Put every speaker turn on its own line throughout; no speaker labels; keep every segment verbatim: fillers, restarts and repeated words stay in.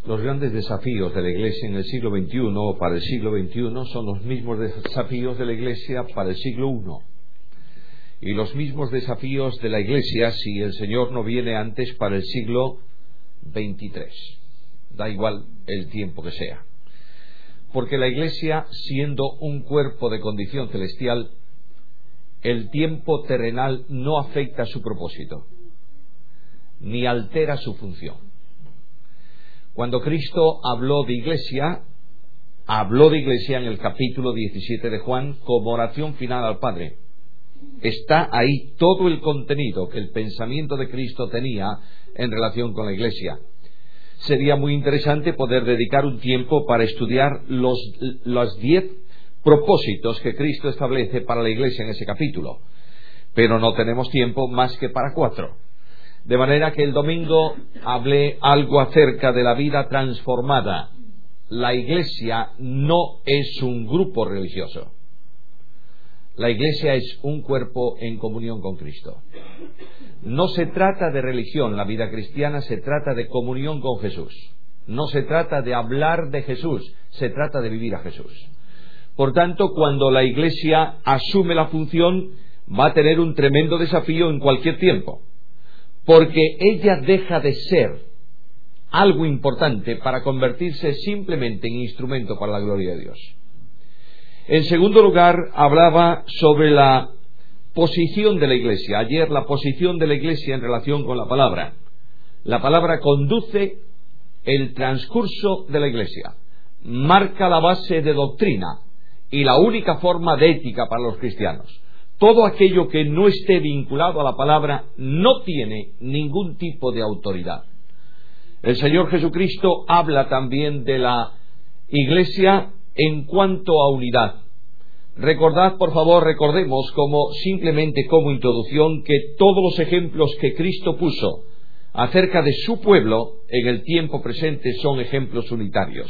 Los grandes desafíos de la Iglesia en el siglo veintiuno o para el siglo veintiuno son los mismos desafíos de la Iglesia para el siglo primero. Y los mismos desafíos de la Iglesia si el Señor no viene antes para el siglo veintitrés. Da igual el tiempo que sea. Porque la Iglesia, siendo un cuerpo de condición celestial, el tiempo terrenal no afecta a su propósito, ni altera su función. Cuando Cristo habló de Iglesia, habló de Iglesia en el capítulo diecisiete de Juan como oración final al Padre. Está ahí todo el contenido que el pensamiento de Cristo tenía en relación con la Iglesia. Sería muy interesante poder dedicar un tiempo para estudiar los, los diez propósitos que Cristo establece para la Iglesia en ese capítulo. Pero no tenemos tiempo más que para cuatro. De manera que el domingo hablé algo acerca de la vida transformada. La Iglesia no es un grupo religioso. La Iglesia es un cuerpo en comunión con Cristo. No se trata de religión, la vida cristiana se trata de comunión con Jesús. No se trata de hablar de Jesús, se trata de vivir a Jesús. Por tanto, cuando la Iglesia asume la función, va a tener un tremendo desafío en cualquier tiempo. Porque ella deja de ser algo importante para convertirse simplemente en instrumento para la gloria de Dios. En segundo lugar, hablaba sobre la posición de la Iglesia. Ayer, la posición de la Iglesia en relación con la palabra. La palabra conduce el transcurso de la Iglesia, marca la base de doctrina y la única forma de ética para los cristianos. Todo aquello que no esté vinculado a la palabra no tiene ningún tipo de autoridad. El Señor Jesucristo habla también de la Iglesia en cuanto a unidad. Recordad, por favor, recordemos como simplemente como introducción que todos los ejemplos que Cristo puso acerca de su pueblo en el tiempo presente son ejemplos unitarios.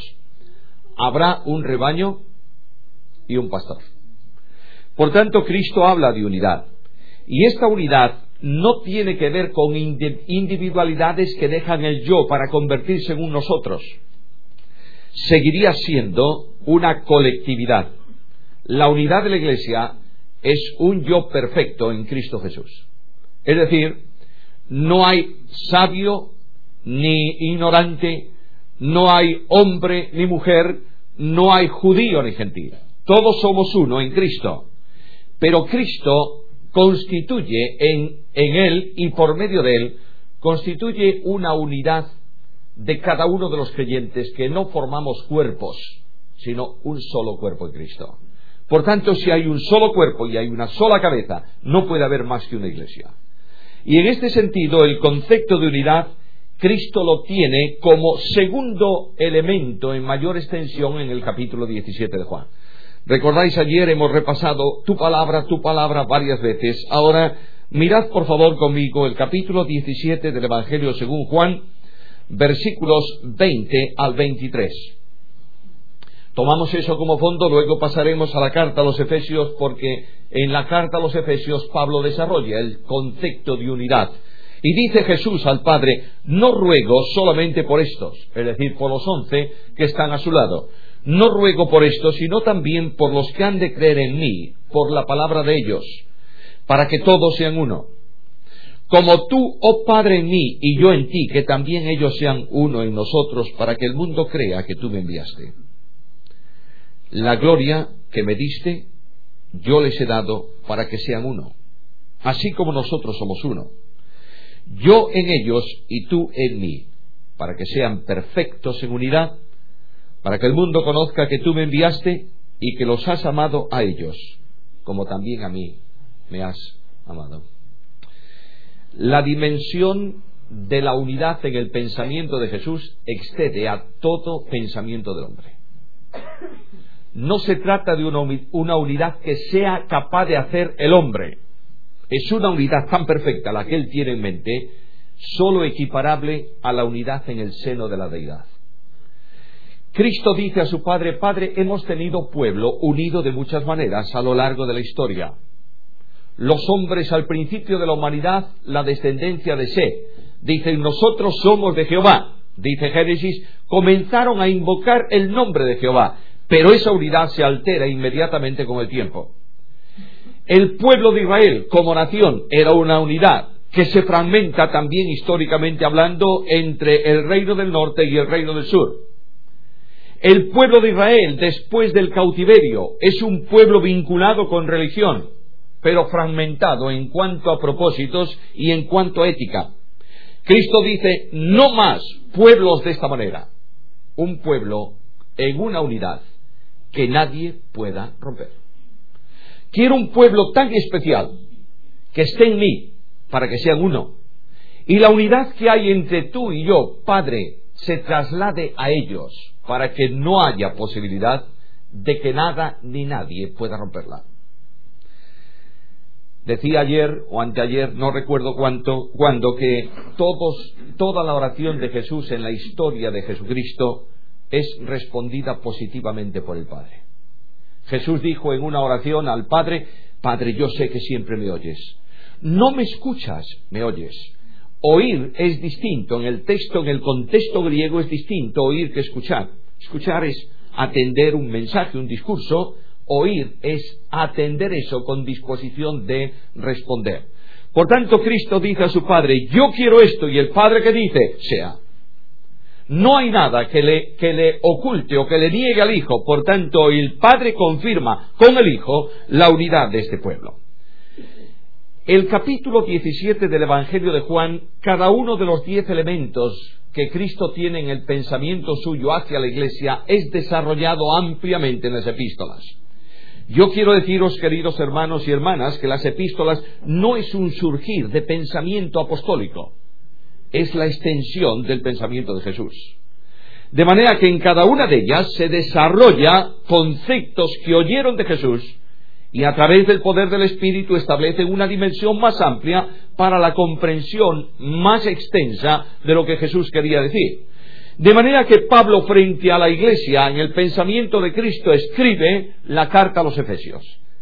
Habrá un rebaño y un pastor. Por tanto, Cristo habla de unidad. Y esta unidad no tiene que ver con individualidades que dejan el yo para convertirse en un nosotros. Seguiría siendo una colectividad. La unidad de la Iglesia es un yo perfecto en Cristo Jesús. Es decir, no hay sabio ni ignorante, no hay hombre ni mujer, no hay judío ni gentil. Todos somos uno en Cristo. Pero Cristo constituye en, en Él y por medio de Él, constituye una unidad de cada uno de los creyentes que no formamos cuerpos, sino un solo cuerpo en Cristo. Por tanto, si hay un solo cuerpo y hay una sola cabeza, no puede haber más que una iglesia. Y en este sentido, el concepto de unidad, Cristo lo tiene como segundo elemento en mayor extensión en el capítulo diecisiete de Juan. Recordáis, ayer hemos repasado tu palabra, tu palabra varias veces. Ahora, mirad por favor conmigo el capítulo diecisiete del Evangelio según Juan, versículos veinte al veintitrés. Tomamos eso como fondo, luego pasaremos a la carta a los Efesios, porque en la carta a los Efesios Pablo desarrolla el concepto de unidad. Y dice Jesús al Padre: no ruego solamente por estos, es decir, por los once que están a su lado. No ruego por estos, sino también por los que han de creer en mí, por la palabra de ellos, para que todos sean uno. Como tú, oh Padre, en mí y yo en ti, que también ellos sean uno en nosotros, para que el mundo crea que tú me enviaste. La gloria que me diste, yo les he dado para que sean uno, así como nosotros somos uno. Yo en ellos y tú en mí, para que sean perfectos en unidad, para que el mundo conozca que tú me enviaste y que los has amado a ellos, como también a mí me has amado. La dimensión de la unidad en el pensamiento de Jesús excede a todo pensamiento del hombre. No se trata de una, una unidad que sea capaz de hacer el hombre. Es una unidad tan perfecta la que él tiene en mente, solo equiparable a la unidad en el seno de la deidad. Cristo dice a su Padre: Padre, hemos tenido pueblo unido de muchas maneras a lo largo de la historia. Los hombres al principio de la humanidad, la descendencia de Seth, dicen: nosotros somos de Jehová, dice Génesis, comenzaron a invocar el nombre de Jehová, pero esa unidad se altera inmediatamente con el tiempo. El pueblo de Israel como nación era una unidad que se fragmenta también históricamente hablando entre el reino del norte y el reino del sur. El pueblo de Israel después del cautiverio es un pueblo vinculado con religión, pero fragmentado en cuanto a propósitos y en cuanto a ética. Cristo dice, no más pueblos de esta manera, un pueblo en una unidad que nadie pueda romper. Quiero un pueblo tan especial que esté en mí para que sean uno. Y la unidad que hay entre tú y yo, Padre, se traslade a ellos para que no haya posibilidad de que nada ni nadie pueda romperla. Decía ayer o anteayer, no recuerdo cuánto, cuando que todos, toda la oración de Jesús en la historia de Jesucristo es respondida positivamente por el Padre. Jesús dijo en una oración al Padre, Padre, yo sé que siempre me oyes. No me escuchas, me oyes. Oír es distinto, en el texto, en el contexto griego es distinto oír que escuchar. Escuchar es atender un mensaje, un discurso. Oír es atender eso con disposición de responder. Por tanto, Cristo dice a su Padre, yo quiero esto, y el Padre que dice, sea. No hay nada que le, que le oculte o que le niegue al Hijo. Por tanto, el Padre confirma con el Hijo la unidad de este pueblo. El capítulo diecisiete del Evangelio de Juan, cada uno de los diez elementos que Cristo tiene en el pensamiento suyo hacia la Iglesia es desarrollado ampliamente en las epístolas. Yo quiero deciros, queridos hermanos y hermanas, que las epístolas no es un surgir de pensamiento apostólico, es la extensión del pensamiento de Jesús. De manera que en cada una de ellas se desarrolla conceptos que oyeron de Jesús y a través del poder del Espíritu establecen una dimensión más amplia para la comprensión más extensa de lo que Jesús quería decir. De manera que Pablo, frente a la Iglesia, en el pensamiento de Cristo, escribe la carta a los Efesios.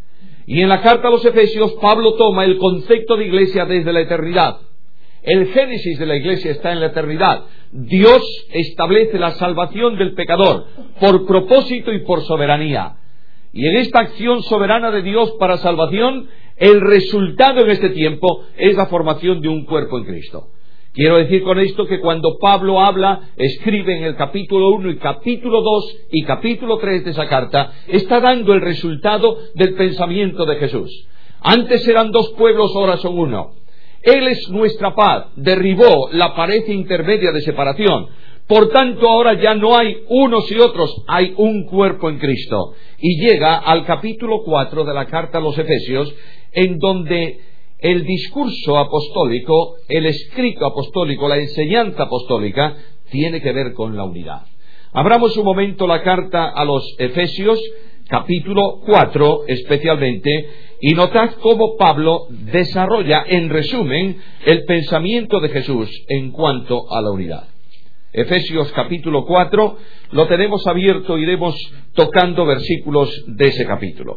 Y en la carta a los Efesios, Pablo toma el concepto de Iglesia desde la eternidad. El génesis de la Iglesia está en la eternidad. Dios establece la salvación del pecador por propósito y por soberanía. Y en esta acción soberana de Dios para salvación, el resultado en este tiempo es la formación de un cuerpo en Cristo. Quiero decir con esto que cuando Pablo habla, escribe en el capítulo uno y capítulo dos y capítulo tres de esa carta, está dando el resultado del pensamiento de Jesús. Antes eran dos pueblos, ahora son uno. Él es nuestra paz, derribó la pared intermedia de separación. Por tanto, ahora ya no hay unos y otros, hay un cuerpo en Cristo. Y llega al capítulo cuatro de la carta a los Efesios, en donde el discurso apostólico, el escrito apostólico, la enseñanza apostólica, tiene que ver con la unidad. Abramos un momento la carta a los Efesios, capítulo cuatro especialmente, y notad cómo Pablo desarrolla, en resumen, el pensamiento de Jesús en cuanto a la unidad. Efesios capítulo cuatro, lo tenemos abierto, iremos tocando versículos de ese capítulo.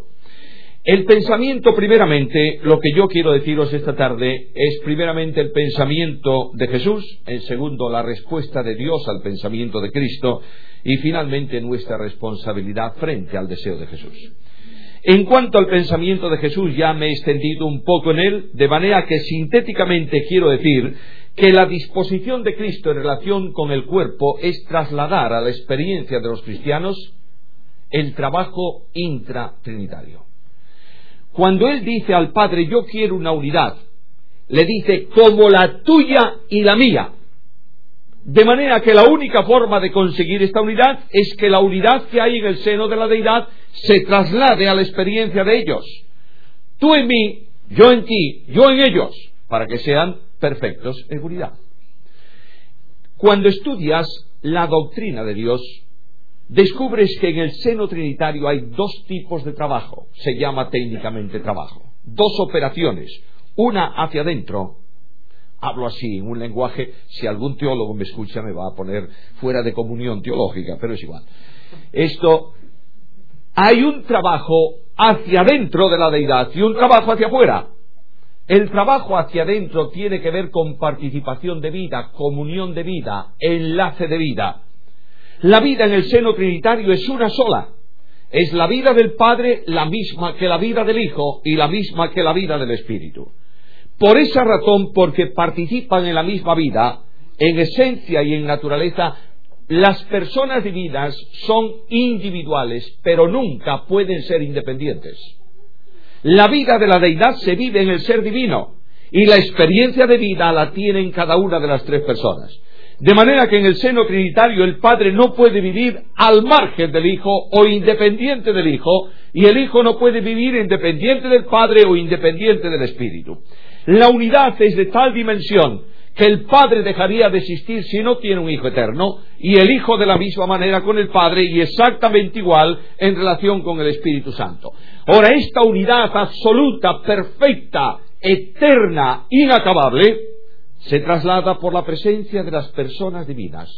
El pensamiento, primeramente, lo que yo quiero deciros esta tarde, es primeramente el pensamiento de Jesús, en segundo, la respuesta de Dios al pensamiento de Cristo, y finalmente nuestra responsabilidad frente al deseo de Jesús. En cuanto al pensamiento de Jesús, ya me he extendido un poco en él, de manera que sintéticamente quiero decir que la disposición de Cristo en relación con el cuerpo es trasladar a la experiencia de los cristianos el trabajo intratrinitario. Cuando Él dice al Padre, yo quiero una unidad, le dice, como la tuya y la mía. De manera que la única forma de conseguir esta unidad es que la unidad que hay en el seno de la deidad se traslade a la experiencia de ellos. Tú en mí, yo en ti, yo en ellos, para que sean perfectos en unidad. Cuando estudias la doctrina de Dios, descubres que en el seno trinitario hay dos tipos de trabajo, se llama técnicamente trabajo, dos operaciones, una hacia adentro. Hablo así, en un lenguaje, si algún teólogo me escucha me va a poner fuera de comunión teológica, pero es igual. Esto, hay un trabajo hacia adentro de la deidad y un trabajo hacia afuera. El trabajo hacia adentro tiene que ver con participación de vida, comunión de vida, enlace de vida. La vida en el seno trinitario es una sola. Es la vida del Padre, la misma que la vida del Hijo y la misma que la vida del Espíritu. Por esa razón, porque participan en la misma vida, en esencia y en naturaleza, las personas divinas son individuales, pero nunca pueden ser independientes. La vida de la deidad se vive en el ser divino, y la experiencia de vida la tienen cada una de las tres personas. De manera que en el seno trinitario el Padre no puede vivir al margen del Hijo o independiente del Hijo, y el Hijo no puede vivir independiente del Padre o independiente del Espíritu. La unidad es de tal dimensión que el Padre dejaría de existir si no tiene un Hijo eterno, y el Hijo de la misma manera con el Padre, y exactamente igual en relación con el Espíritu Santo. Ahora, esta unidad absoluta, perfecta, eterna, inacabable, se traslada por la presencia de las personas divinas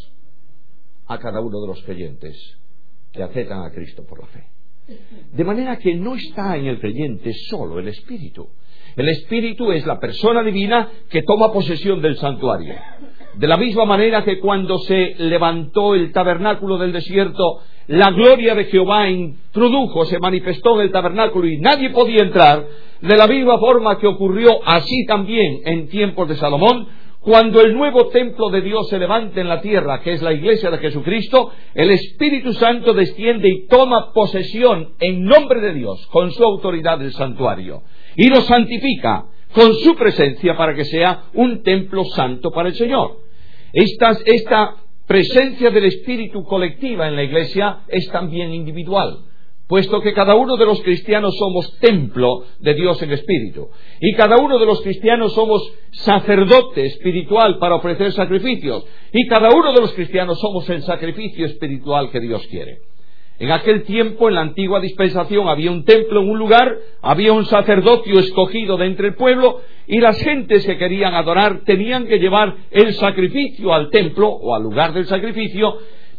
a cada uno de los creyentes que aceptan a Cristo por la fe. De manera que no está en el creyente solo el Espíritu. El Espíritu es la persona divina que toma posesión del santuario. De la misma manera que cuando se levantó el tabernáculo del desierto, la gloria de Jehová introdujo, se manifestó en el tabernáculo y nadie podía entrar. De la misma forma que ocurrió así también en tiempos de Salomón, cuando el nuevo templo de Dios se levanta en la tierra, que es la iglesia de Jesucristo, el Espíritu Santo desciende y toma posesión en nombre de Dios, con su autoridad del santuario, y lo santifica con su presencia para que sea un templo santo para el Señor. Esta, esta presencia del Espíritu colectiva en la iglesia es también individual, puesto que cada uno de los cristianos somos templo de Dios en espíritu, y cada uno de los cristianos somos sacerdote espiritual para ofrecer sacrificios, y cada uno de los cristianos somos el sacrificio espiritual que Dios quiere. En aquel tiempo, en la antigua dispensación, había un templo en un lugar, había un sacerdocio escogido de entre el pueblo, y las gentes que querían adorar tenían que llevar el sacrificio al templo o al lugar del sacrificio,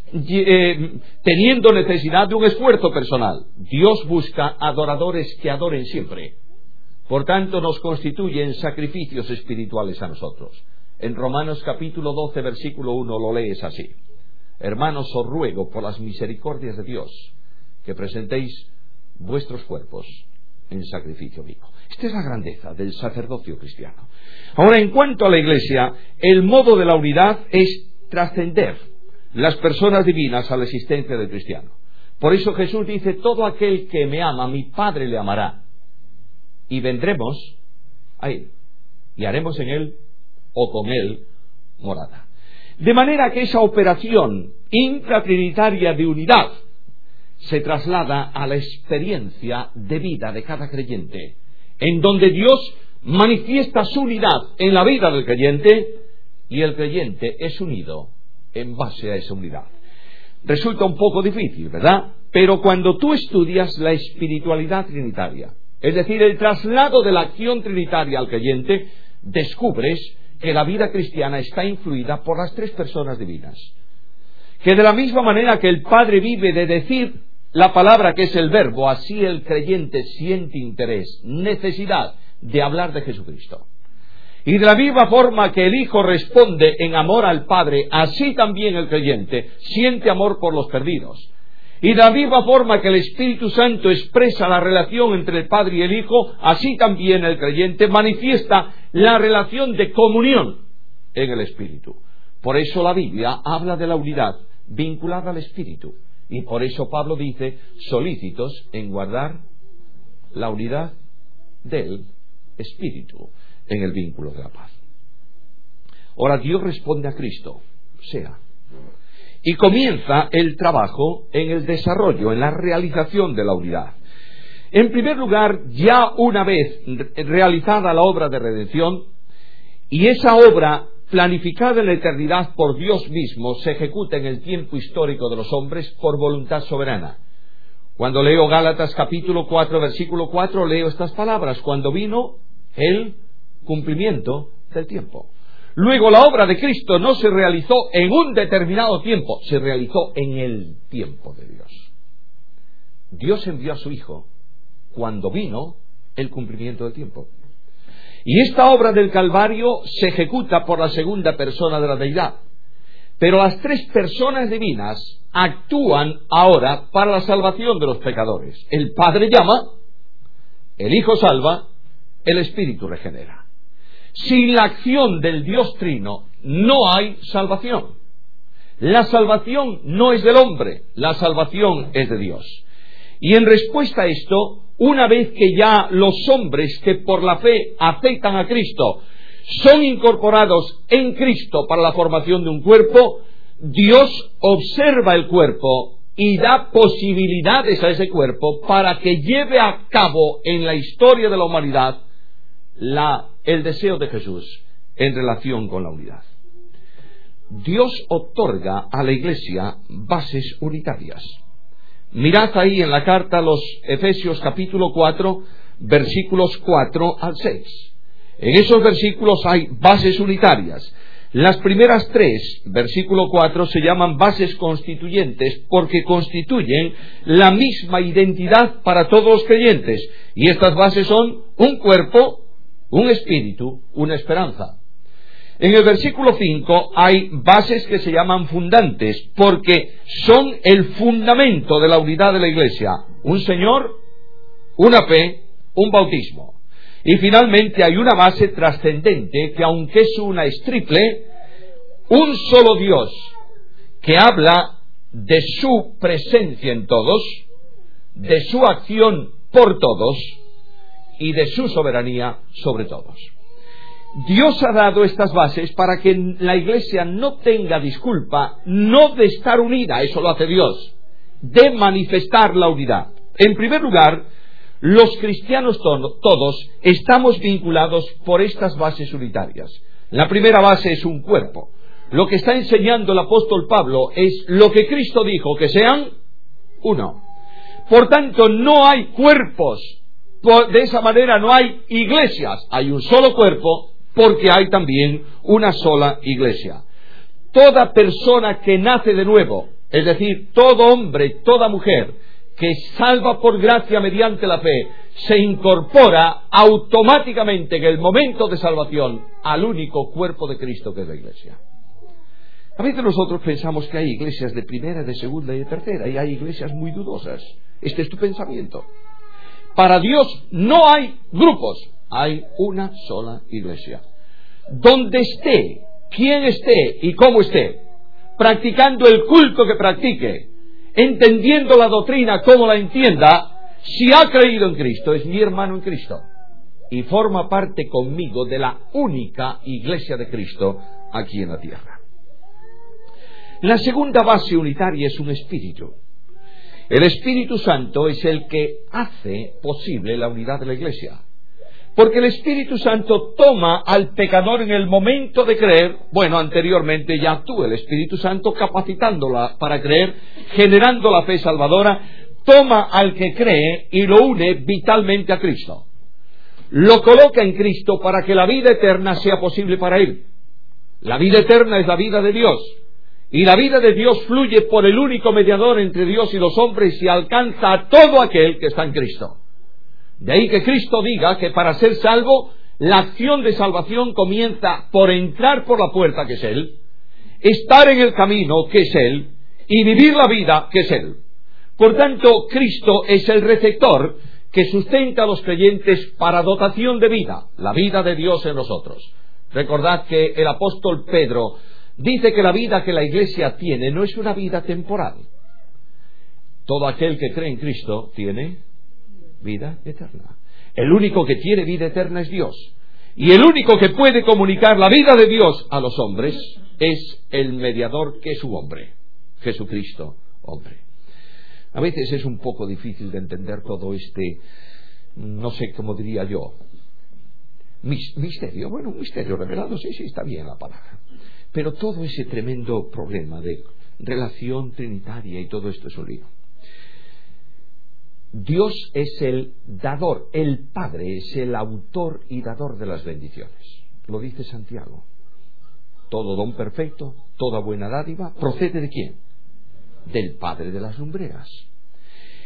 Eh, teniendo necesidad de un esfuerzo personal. Dios busca adoradores que adoren siempre. Por tanto, nos constituyen sacrificios espirituales a nosotros. En Romanos capítulo doce, versículo uno, lo lees así: Hermanos, os ruego por las misericordias de Dios que presentéis vuestros cuerpos en sacrificio vivo. Esta es la grandeza del sacerdocio cristiano. Ahora, en cuanto a la Iglesia, el modo de la unidad es trascender las personas divinas a la existencia del cristiano. Por eso Jesús dice: todo aquel que me ama, mi Padre le amará, y vendremos a él, y haremos en él o con él morada. De manera que esa operación intratrinitaria de unidad se traslada a la experiencia de vida de cada creyente, en donde Dios manifiesta su unidad en la vida del creyente, y el creyente es unido en base a esa unidad. Resulta un poco difícil, ¿verdad? Pero cuando tú estudias la espiritualidad trinitaria, es decir, el traslado de la acción trinitaria al creyente, descubres que la vida cristiana está influida por las tres personas divinas. Que de la misma manera que el Padre vive de decir la palabra, que es el verbo, así el creyente siente interés, necesidad de hablar de Jesucristo. Y de la misma forma que el Hijo responde en amor al Padre, así también el creyente siente amor por los perdidos. Y de la misma forma que el Espíritu Santo expresa la relación entre el Padre y el Hijo, así también el creyente manifiesta la relación de comunión en el Espíritu. Por eso la Biblia habla de la unidad vinculada al Espíritu. Y por eso Pablo dice: solícitos en guardar la unidad del Espíritu en el vínculo de la paz. Ahora Dios responde a Cristo, sea, y comienza el trabajo en el desarrollo, en la realización de la unidad. En primer lugar, ya una vez realizada la obra de redención, y esa obra planificada en la eternidad por Dios mismo, se ejecuta en el tiempo histórico de los hombres por voluntad soberana. Cuando leo Gálatas capítulo cuatro, versículo cuatro, leo estas palabras: cuando vino el cumplimiento del tiempo. Luego, la obra de Cristo no se realizó en un determinado tiempo, se realizó en el tiempo de Dios. Dios envió a su Hijo cuando vino el cumplimiento del tiempo. Y esta obra del Calvario se ejecuta por la segunda persona de la deidad. Pero las tres personas divinas actúan ahora para la salvación de los pecadores. El Padre llama, el Hijo salva, el Espíritu regenera. Sin la acción del Dios Trino no hay salvación. La salvación no es del hombre, la salvación es de Dios. Y en respuesta a esto, una vez que ya los hombres que por la fe aceptan a Cristo son incorporados en Cristo para la formación de un cuerpo, Dios observa el cuerpo y da posibilidades a ese cuerpo para que lleve a cabo en la historia de la humanidad la, el deseo de Jesús en relación con la unidad. Dios otorga a la Iglesia bases unitarias. Mirad ahí en la carta a los Efesios capítulo cuatro, versículos cuatro al seis. En esos versículos hay bases unitarias. Las primeras tres, versículo cuatro, se llaman bases constituyentes porque constituyen la misma identidad para todos los creyentes. Y estas bases son un cuerpo, un espíritu, una esperanza. En el versículo cinco hay bases que se llaman fundantes porque son el fundamento de la unidad de la Iglesia. Un Señor, una fe, un bautismo. Y finalmente hay una base trascendente que, aunque es una, es triple, un solo Dios que habla de su presencia en todos, de su acción por todos y de su soberanía sobre todos. Dios ha dado estas bases para que la Iglesia no tenga disculpa, no de estar unida, eso lo hace Dios, de manifestar la unidad. En primer lugar, los cristianos to- todos estamos vinculados por estas bases unitarias. La primera base es un cuerpo. Lo que está enseñando el apóstol Pablo es lo que Cristo dijo, que sean uno. Por tanto, no hay cuerpos. Por, de esa manera no hay iglesias. Hay un solo cuerpo porque hay también una sola iglesia. Toda persona que nace de nuevo, es decir, todo hombre, toda mujer que salva por gracia mediante la fe, se incorpora automáticamente en el momento de salvación al único cuerpo de Cristo que es la iglesia. A veces nosotros pensamos que hay iglesias de primera, de segunda y de tercera, y hay iglesias muy dudosas. Este es tu pensamiento. Para Dios no hay grupos, hay una sola iglesia. Donde esté, quien esté y cómo esté, practicando el culto que practique, entendiendo la doctrina como la entienda, si ha creído en Cristo, es mi hermano en Cristo y forma parte conmigo de la única iglesia de Cristo aquí en la tierra. La segunda base unitaria es un espíritu. El Espíritu Santo es el que hace posible la unidad de la iglesia. Porque el Espíritu Santo toma al pecador en el momento de creer. Bueno, anteriormente ya actúa el Espíritu Santo capacitándola para creer, generando la fe salvadora. Toma al que cree y lo une vitalmente a Cristo. Lo coloca en Cristo para que la vida eterna sea posible para él. La vida eterna es la vida de Dios. Y la vida de Dios fluye por el único mediador entre Dios y los hombres y alcanza a todo aquel que está en Cristo. De ahí que Cristo diga que para ser salvo, la acción de salvación comienza por entrar por la puerta, que es Él, estar en el camino, que es Él, y vivir la vida, que es Él. Por tanto, Cristo es el receptor que sustenta a los creyentes para dotación de vida, la vida de Dios en nosotros. Recordad que el apóstol Pedro dice que la vida que la iglesia tiene no es una vida temporal. Todo aquel que cree en Cristo tiene vida eterna. El único que tiene vida eterna es Dios. Y el único que puede comunicar la vida de Dios a los hombres es el mediador que es su hombre, Jesucristo, hombre. A veces es un poco difícil de entender todo este, no sé cómo diría yo, misterio. Bueno, un misterio revelado, sí, sí, está bien la palabra. Pero todo ese tremendo problema de relación trinitaria y todo esto es un lío. Dios es el dador, el Padre es el autor y dador de las bendiciones. Lo dice Santiago. Todo don perfecto, toda buena dádiva, ¿procede de quién? Del Padre de las lumbreras.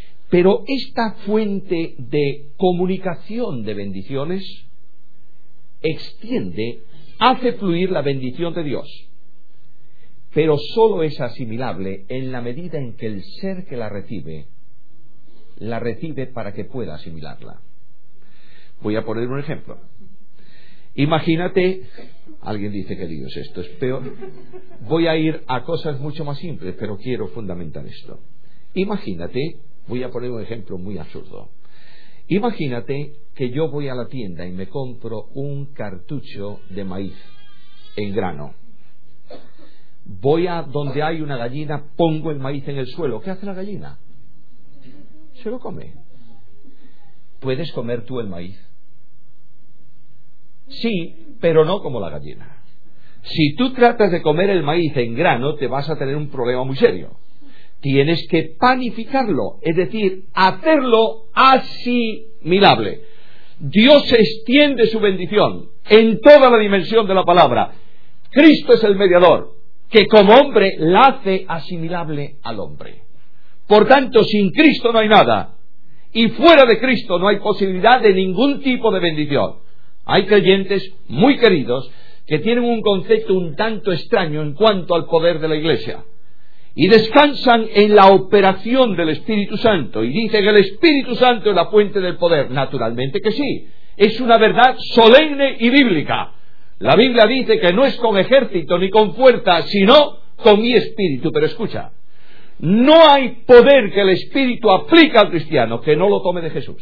Pero esta fuente de comunicación de bendiciones extiende, hace fluir la bendición de Dios. Pero sólo es asimilable en la medida en que el ser que la recibe, la recibe para que pueda asimilarla. Voy a poner un ejemplo. Imagínate, alguien dice que Dios esto es peor. Voy a ir a cosas mucho más simples, pero quiero fundamentar esto. Imagínate, voy a poner un ejemplo muy absurdo. Imagínate que yo voy a la tienda y me compro un cartucho de maíz en grano. Voy a donde hay una gallina, pongo el maíz en el suelo. ¿Qué hace la gallina? Se lo come. ¿Puedes comer tú el maíz? Sí, pero no como la gallina. Si tú tratas de comer el maíz en grano, te vas a tener un problema muy serio. Tienes que panificarlo, es decir, hacerlo asimilable. Dios extiende su bendición en toda la dimensión de la palabra. Cristo es el mediador, que como hombre la hace asimilable al hombre. Por tanto, sin Cristo no hay nada, y fuera de Cristo no hay posibilidad de ningún tipo de bendición. Hay creyentes muy queridos que tienen un concepto un tanto extraño en cuanto al poder de la Iglesia, y descansan en la operación del Espíritu Santo, y dicen que el Espíritu Santo es la fuente del poder. Naturalmente que sí, es una verdad solemne y bíblica. La Biblia dice que no es con ejército ni con fuerza, sino con mi espíritu. Pero escucha, no hay poder que el Espíritu aplique al cristiano que no lo tome de Jesús.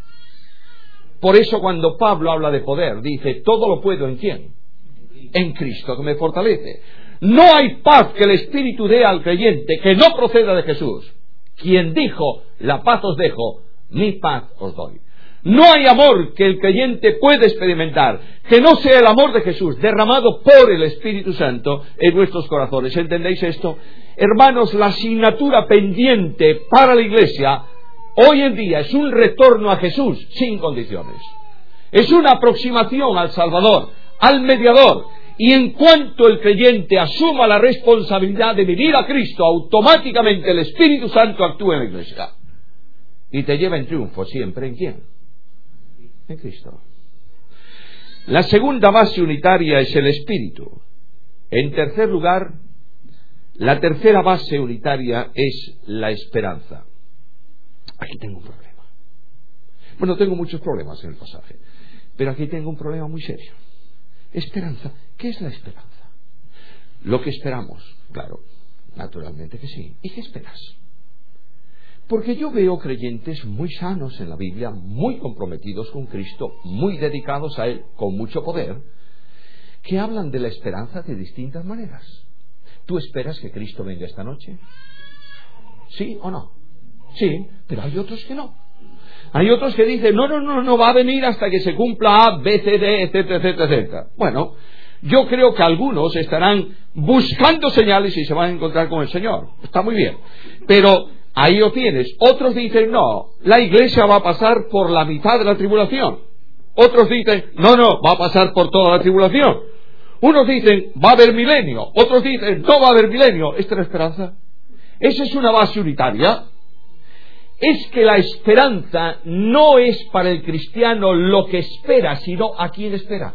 Por eso cuando Pablo habla de poder, dice, todo lo puedo ¿en quién? En Cristo, que me fortalece. No hay paz que el Espíritu dé al creyente que no proceda de Jesús, quien dijo, la paz os dejo, mi paz os doy. No hay amor que el creyente pueda experimentar que no sea el amor de Jesús derramado por el Espíritu Santo en nuestros corazones. ¿Entendéis esto? Hermanos, la asignatura pendiente para la Iglesia hoy en día es un retorno a Jesús sin condiciones. Es una aproximación al Salvador, al mediador. Y en cuanto el creyente asuma la responsabilidad de vivir a Cristo, automáticamente el Espíritu Santo actúa en la Iglesia. Y te lleva en triunfo siempre. ¿En quién? En Cristo. La segunda base unitaria es el Espíritu. En tercer lugar, la tercera base unitaria es la esperanza. Aquí tengo un problema. Bueno, tengo muchos problemas en el pasaje, pero aquí tengo un problema muy serio. Esperanza. ¿Qué es la esperanza? Lo que esperamos, claro, naturalmente que sí. ¿Y qué esperas? Porque yo veo creyentes muy sanos en la Biblia, muy comprometidos con Cristo, muy dedicados a Él, con mucho poder, que hablan de la esperanza de distintas maneras. ¿Tú esperas que Cristo venga esta noche? ¿Sí o no? Sí, pero hay otros que no. Hay otros que dicen, no, no, no, no va a venir hasta que se cumpla A, B, C, D, etcétera, etcétera, etcétera. Bueno, yo creo que algunos estarán buscando señales y se van a encontrar con el Señor. Está muy bien. Pero ahí lo tienes. Otros dicen, no, la Iglesia va a pasar por la mitad de la tribulación. Otros dicen, no, no, va a pasar por toda la tribulación. Unos dicen, va a haber milenio. Otros dicen, no va a haber milenio. ¿Esta es la esperanza? Esa es una base unitaria. Es que la esperanza no es para el cristiano lo que espera, sino a quien espera.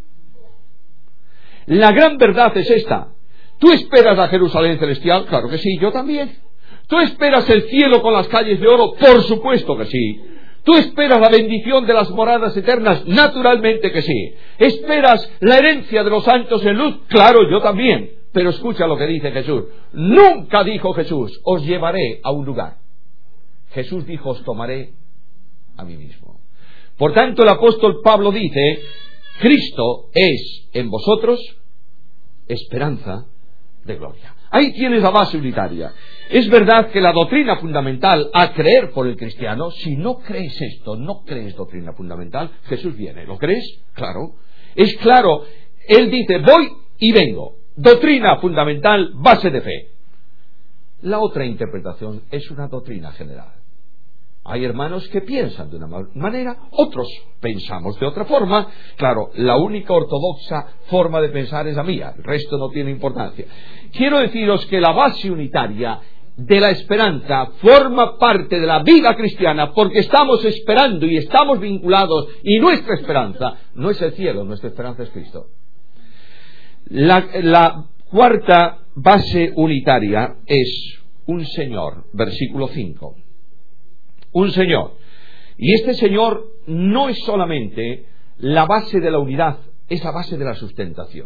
La gran verdad es esta. ¿Tú esperas la Jerusalén celestial? Claro que sí, yo también. ¿Tú esperas el cielo con las calles de oro? Por supuesto que sí. ¿Tú esperas la bendición de las moradas eternas? Naturalmente que sí. ¿Esperas la herencia de los santos en luz? Claro, yo también. Pero escucha lo que dice Jesús. Nunca dijo Jesús, os llevaré a un lugar. Jesús dijo, os tomaré a mí mismo. Por tanto, el apóstol Pablo dice, Cristo es en vosotros esperanza de gloria. Ahí tienes la base unitaria. Es verdad que la doctrina fundamental a creer por el cristiano, si no crees esto, no crees doctrina fundamental, Jesús viene. ¿Lo crees? Claro. Es claro. Él dice, voy y vengo. Doctrina fundamental, base de fe. La otra interpretación es una doctrina general. Hay hermanos que piensan de una manera, otros pensamos de otra forma. Claro, la única ortodoxa forma de pensar es la mía, el resto no tiene importancia. Quiero deciros que la base unitaria de la esperanza, forma parte de la vida cristiana, porque estamos esperando y estamos vinculados, y nuestra esperanza no es el cielo, nuestra esperanza es Cristo. La, la cuarta base unitaria es un Señor, versículo cinco. Un Señor. Y este Señor no es solamente la base de la unidad, es la base de la sustentación.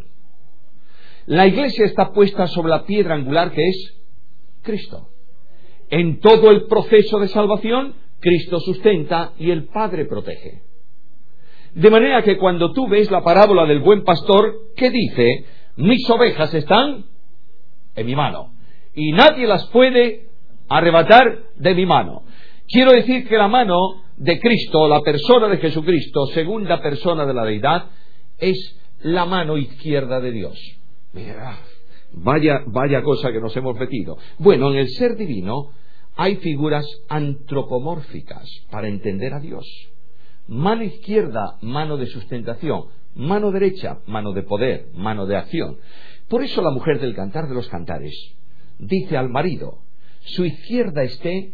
La iglesia está puesta sobre la piedra angular que es Cristo. En todo el proceso de salvación, Cristo sustenta y el Padre protege. De manera que cuando tú ves la parábola del buen pastor, ¿qué dice? Mis ovejas están en mi mano y nadie las puede arrebatar de mi mano. Quiero decir que la mano de Cristo, la persona de Jesucristo, segunda persona de la deidad, es la mano izquierda de Dios. Mira, vaya, vaya cosa que nos hemos metido. Bueno, en el ser divino hay figuras antropomórficas para entender a Dios. Mano izquierda, mano de sustentación. Mano derecha, mano de poder, mano de acción. Por eso la mujer del Cantar de los Cantares dice al marido: su izquierda esté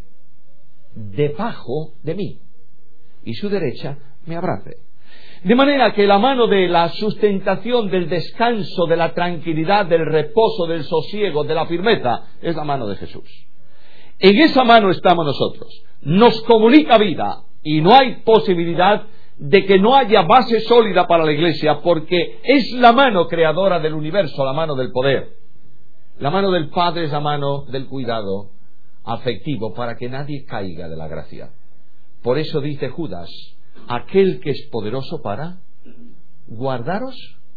debajo de mí y su derecha me abrace. De manera que la mano de la sustentación, del descanso, de la tranquilidad, del reposo, del sosiego, de la firmeza, es la mano de Jesús. En esa mano estamos nosotros. Nos comunica vida y no hay posibilidad de que no haya base sólida para la iglesia, porque es la mano creadora del universo, la mano del poder. La mano del Padre es la mano del cuidado afectivo para que nadie caiga de la gracia. Por eso dice Judas: aquel que es poderoso para guardaros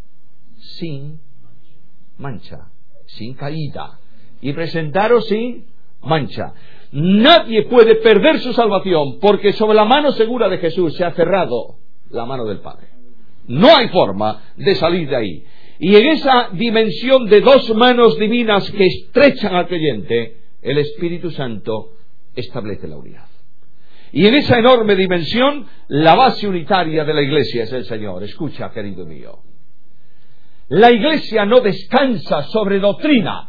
sin mancha, sin caída, y presentaros sin mancha. Nadie puede perder su salvación, porque sobre la mano segura de Jesús se ha cerrado la mano del Padre. No hay forma de salir de ahí. Y en esa dimensión de dos manos divinas que estrechan al creyente, el Espíritu Santo establece la unidad. Y en esa enorme dimensión, la base unitaria de la iglesia es el Señor. Escucha, querido mío. La iglesia no descansa sobre doctrina.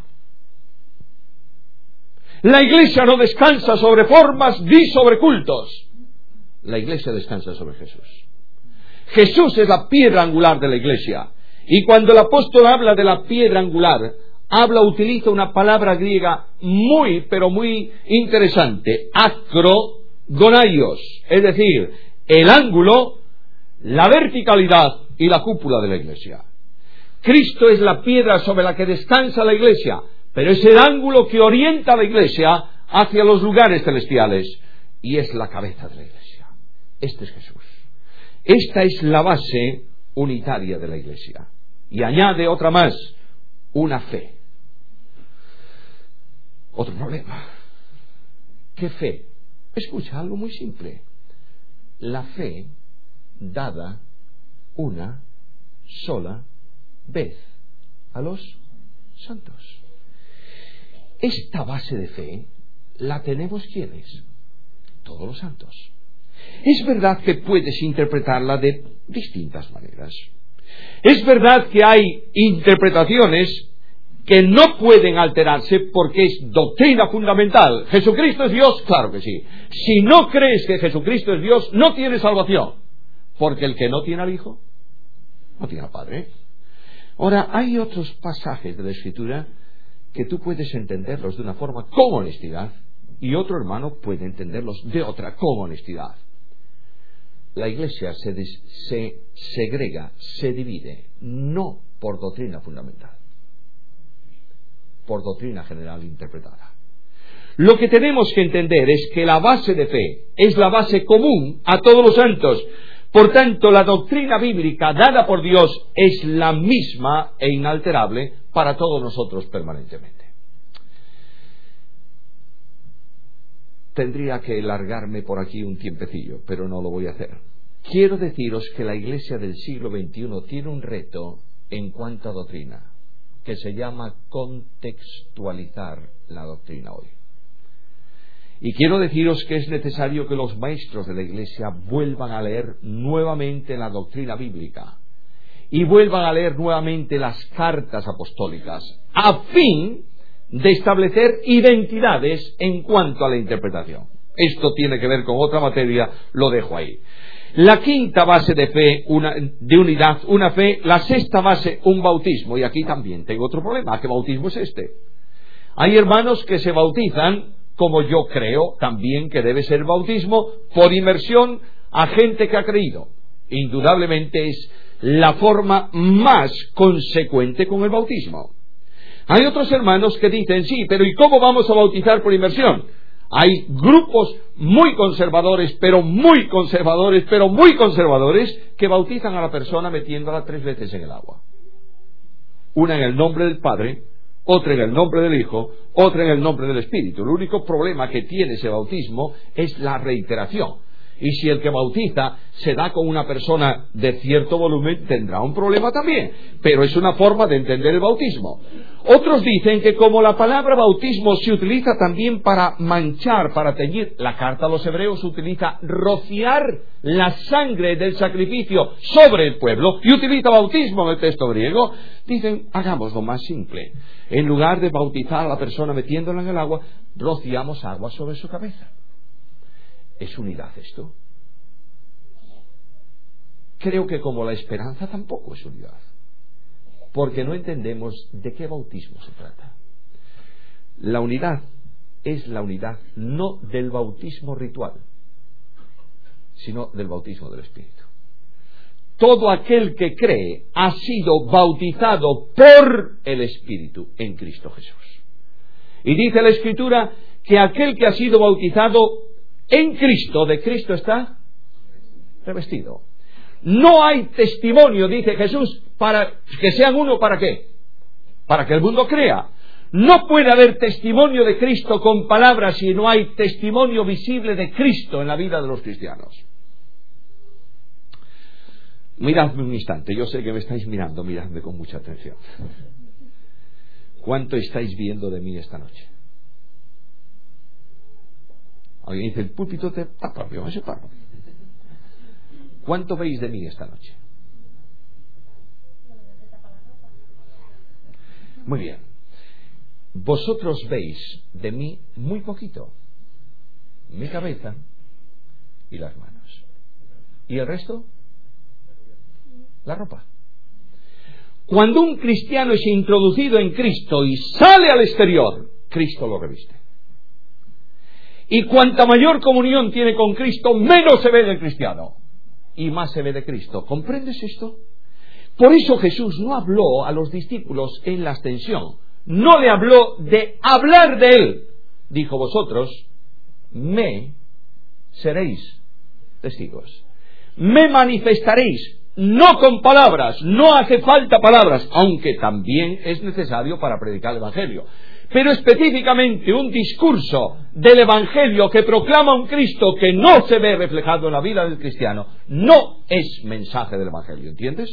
La iglesia no descansa sobre formas ni sobre cultos. La iglesia descansa sobre Jesús. Jesús es la piedra angular de la iglesia. Y cuando el apóstol habla de la piedra angular, habla, utiliza una palabra griega muy, pero muy interesante: acrogonaios, es decir, el ángulo, la verticalidad y la cúpula de la iglesia. Cristo es la piedra sobre la que descansa la iglesia, pero es el ángulo que orienta a la iglesia hacia los lugares celestiales, y es la cabeza de la iglesia. Este es Jesús. Esta es la base unitaria de la iglesia. Y añade otra más: una fe. Otro problema. ¿Qué fe? Escucha, algo muy simple. La fe dada una sola vez a los santos. Esta base de fe la tenemos ¿quiénes? Todos los santos. Es verdad que puedes interpretarla de distintas maneras. Es verdad que hay interpretaciones que no pueden alterarse porque es doctrina fundamental. ¿Jesucristo es Dios? Claro que sí. Si no crees que Jesucristo es Dios, no tienes salvación, porque el que no tiene al Hijo no tiene al Padre. Ahora, hay otros pasajes de la Escritura que tú puedes entenderlos de una forma con honestidad, y otro hermano puede entenderlos de otra con honestidad. La iglesia se, des, se segrega, se divide, no por doctrina fundamental, por doctrina general interpretada. Lo que tenemos que entender es que la base de fe es la base común a todos los santos. Por tanto, la doctrina bíblica dada por Dios es la misma e inalterable para todos nosotros permanentemente. Tendría que largarme por aquí un tiempecillo, pero no lo voy a hacer. Quiero deciros que la iglesia del siglo veintiuno tiene un reto en cuanto a doctrina, que se llama contextualizar la doctrina hoy. Y quiero deciros que es necesario que los maestros de la iglesia vuelvan a leer nuevamente la doctrina bíblica y vuelvan a leer nuevamente las cartas apostólicas, a fin de establecer identidades en cuanto a la interpretación. Esto tiene que ver con otra materia, lo dejo ahí. La quinta base de fe, una, de unidad, una fe. La sexta base, un bautismo. Y aquí también tengo otro problema. ¿Qué bautismo es este? Hay hermanos que se bautizan, como yo creo también que debe ser bautismo, por inmersión a gente que ha creído. Indudablemente es la forma más consecuente con el bautismo. Hay otros hermanos que dicen, sí, pero ¿y cómo vamos a bautizar por inmersión? Hay grupos muy conservadores, pero muy conservadores, pero muy conservadores, que bautizan a la persona metiéndola tres veces en el agua. Una en el nombre del Padre, otra en el nombre del Hijo, otra en el nombre del Espíritu. El único problema que tiene ese bautismo es la reiteración. Y si el que bautiza se da con una persona de cierto volumen, tendrá un problema también. Pero es una forma de entender el bautismo. Otros dicen que como la palabra bautismo se utiliza también para manchar, para teñir, la carta a los hebreos utiliza rociar la sangre del sacrificio sobre el pueblo, y utiliza bautismo en el texto griego, dicen, hagámoslo más simple. En lugar de bautizar a la persona metiéndola en el agua, rociamos agua sobre su cabeza. ¿Es unidad esto? Creo que como la esperanza tampoco es unidad, porque no entendemos de qué bautismo se trata. La unidad es la unidad no del bautismo ritual, sino del bautismo del Espíritu. Todo aquel que cree ha sido bautizado por el Espíritu en Cristo Jesús. Y dice la Escritura que aquel que ha sido bautizado en Cristo, de Cristo está revestido. No hay testimonio, dice Jesús, para que sean uno. ¿Para qué? Para que el mundo crea. No puede haber testimonio de Cristo con palabras si no hay testimonio visible de Cristo en la vida de los cristianos. Miradme un instante, yo sé que me estáis mirando, miradme con mucha atención. ¿Cuánto estáis viendo de mí esta noche? Alguien dice, el púlpito te tapa, yo me separo. ¿Cuánto veis de mí esta noche? Muy bien. Vosotros veis de mí muy poquito. Mi cabeza y las manos. ¿Y el resto? La ropa. Cuando un cristiano es introducido en Cristo y sale al exterior, Cristo lo reviste. Y cuanta mayor comunión tiene con Cristo, menos se ve del cristiano y más se ve de Cristo. ¿Comprendes esto? Por eso Jesús no habló a los discípulos en la ascensión. No le habló de hablar de Él. Dijo, vosotros me seréis testigos. Me manifestaréis. No con palabras. No hace falta palabras, aunque también es necesario para predicar el Evangelio. Pero específicamente un discurso del Evangelio que proclama un Cristo que no se ve reflejado en la vida del cristiano, no es mensaje del Evangelio, ¿entiendes?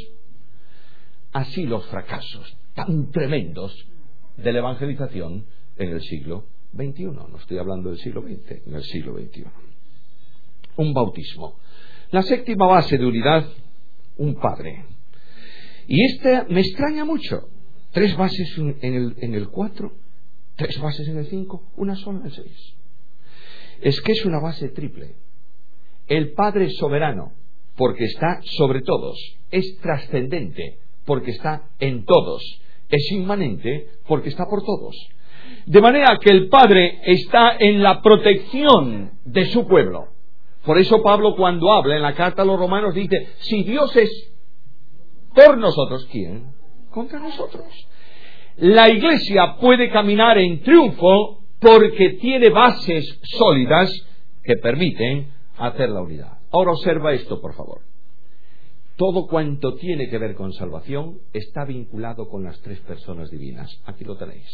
Así los fracasos tan tremendos de la evangelización en el siglo veintiuno. No estoy hablando del siglo veinte, en el siglo veintiuno. Un bautismo. La séptima base de unidad, un Padre. Y esta me extraña mucho. Tres bases en el, en el cuatro. Tres bases en el cinco, una sola en el seis. Es que es una base triple. El Padre es soberano, porque está sobre todos. Es trascendente, porque está en todos. Es inmanente, porque está por todos. De manera que el Padre está en la protección de su pueblo. Por eso Pablo, cuando habla en la carta a los romanos, dice, si Dios es por nosotros, ¿quién? Contra nosotros. La Iglesia puede caminar en triunfo porque tiene bases sólidas que permiten hacer la unidad. Ahora observa esto, por favor. Todo cuanto tiene que ver con salvación está vinculado con las tres personas divinas. Aquí lo tenéis.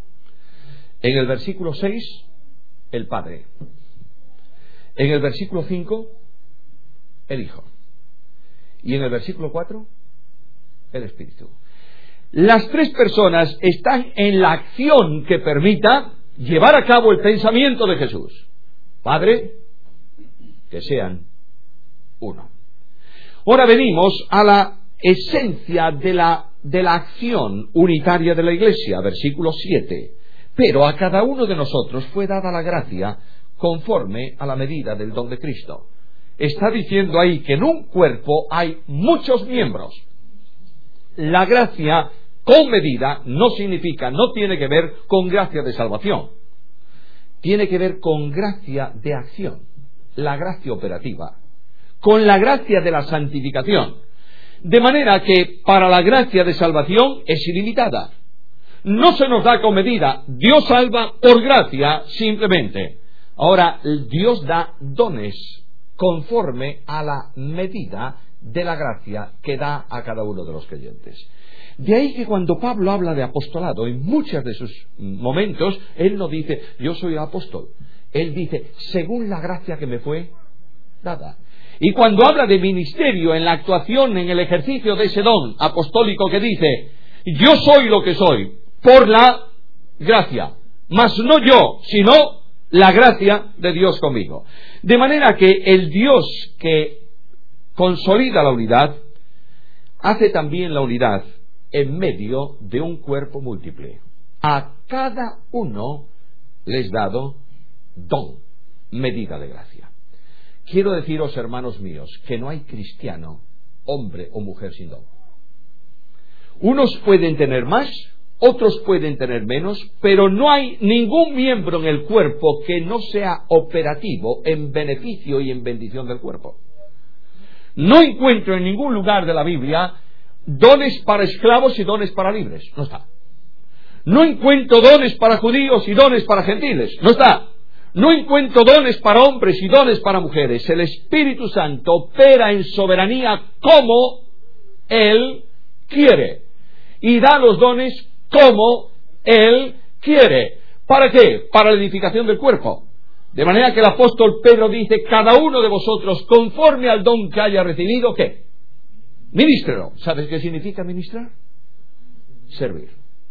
En el versículo seis, el Padre. En el versículo cinco, el Hijo. Y en el versículo cuatro, el Espíritu. Las tres personas están en la acción que permita llevar a cabo el pensamiento de Jesús. Padre, que sean uno. Ahora venimos a la esencia de la, de la acción unitaria de la Iglesia, versículo siete. Pero a cada uno de nosotros fue dada la gracia conforme a la medida del don de Cristo. Está diciendo ahí que en un cuerpo hay muchos miembros. La gracia con medida no significa, no tiene que ver con gracia de salvación. Tiene que ver con gracia de acción, la gracia operativa, con la gracia de la santificación. De manera que para la gracia de salvación es ilimitada. No se nos da con medida. Dios salva por gracia simplemente. Ahora, Dios da dones conforme a la medida de la gracia que da a cada uno de los creyentes. De ahí que cuando Pablo habla de apostolado, en muchos de sus momentos, él no dice, yo soy apóstol. Él dice, según la gracia que me fue dada. Y cuando habla de ministerio, en la actuación, en el ejercicio de ese don apostólico que dice, yo soy lo que soy, por la gracia, mas no yo, sino la gracia de Dios conmigo. De manera que el Dios que consolida la unidad, hace también la unidad en medio de un cuerpo múltiple. A cada uno les dado don, medida de gracia. Quiero deciros, hermanos míos, que no hay cristiano, hombre o mujer sin don. Unos pueden tener más, otros pueden tener menos, pero no hay ningún miembro en el cuerpo que no sea operativo en beneficio y en bendición del cuerpo. No encuentro en ningún lugar de la Biblia dones para esclavos y dones para libres. No está. No encuentro dones para judíos y dones para gentiles. No está. No encuentro dones para hombres y dones para mujeres. El Espíritu Santo opera en soberanía como Él quiere. Y da los dones como Él quiere. ¿Para qué? Para la edificación del cuerpo. De manera que el apóstol Pedro dice, cada uno de vosotros, conforme al don que haya recibido, ¿qué? Ministrelo. ¿Sabes qué significa ministrar? Servir.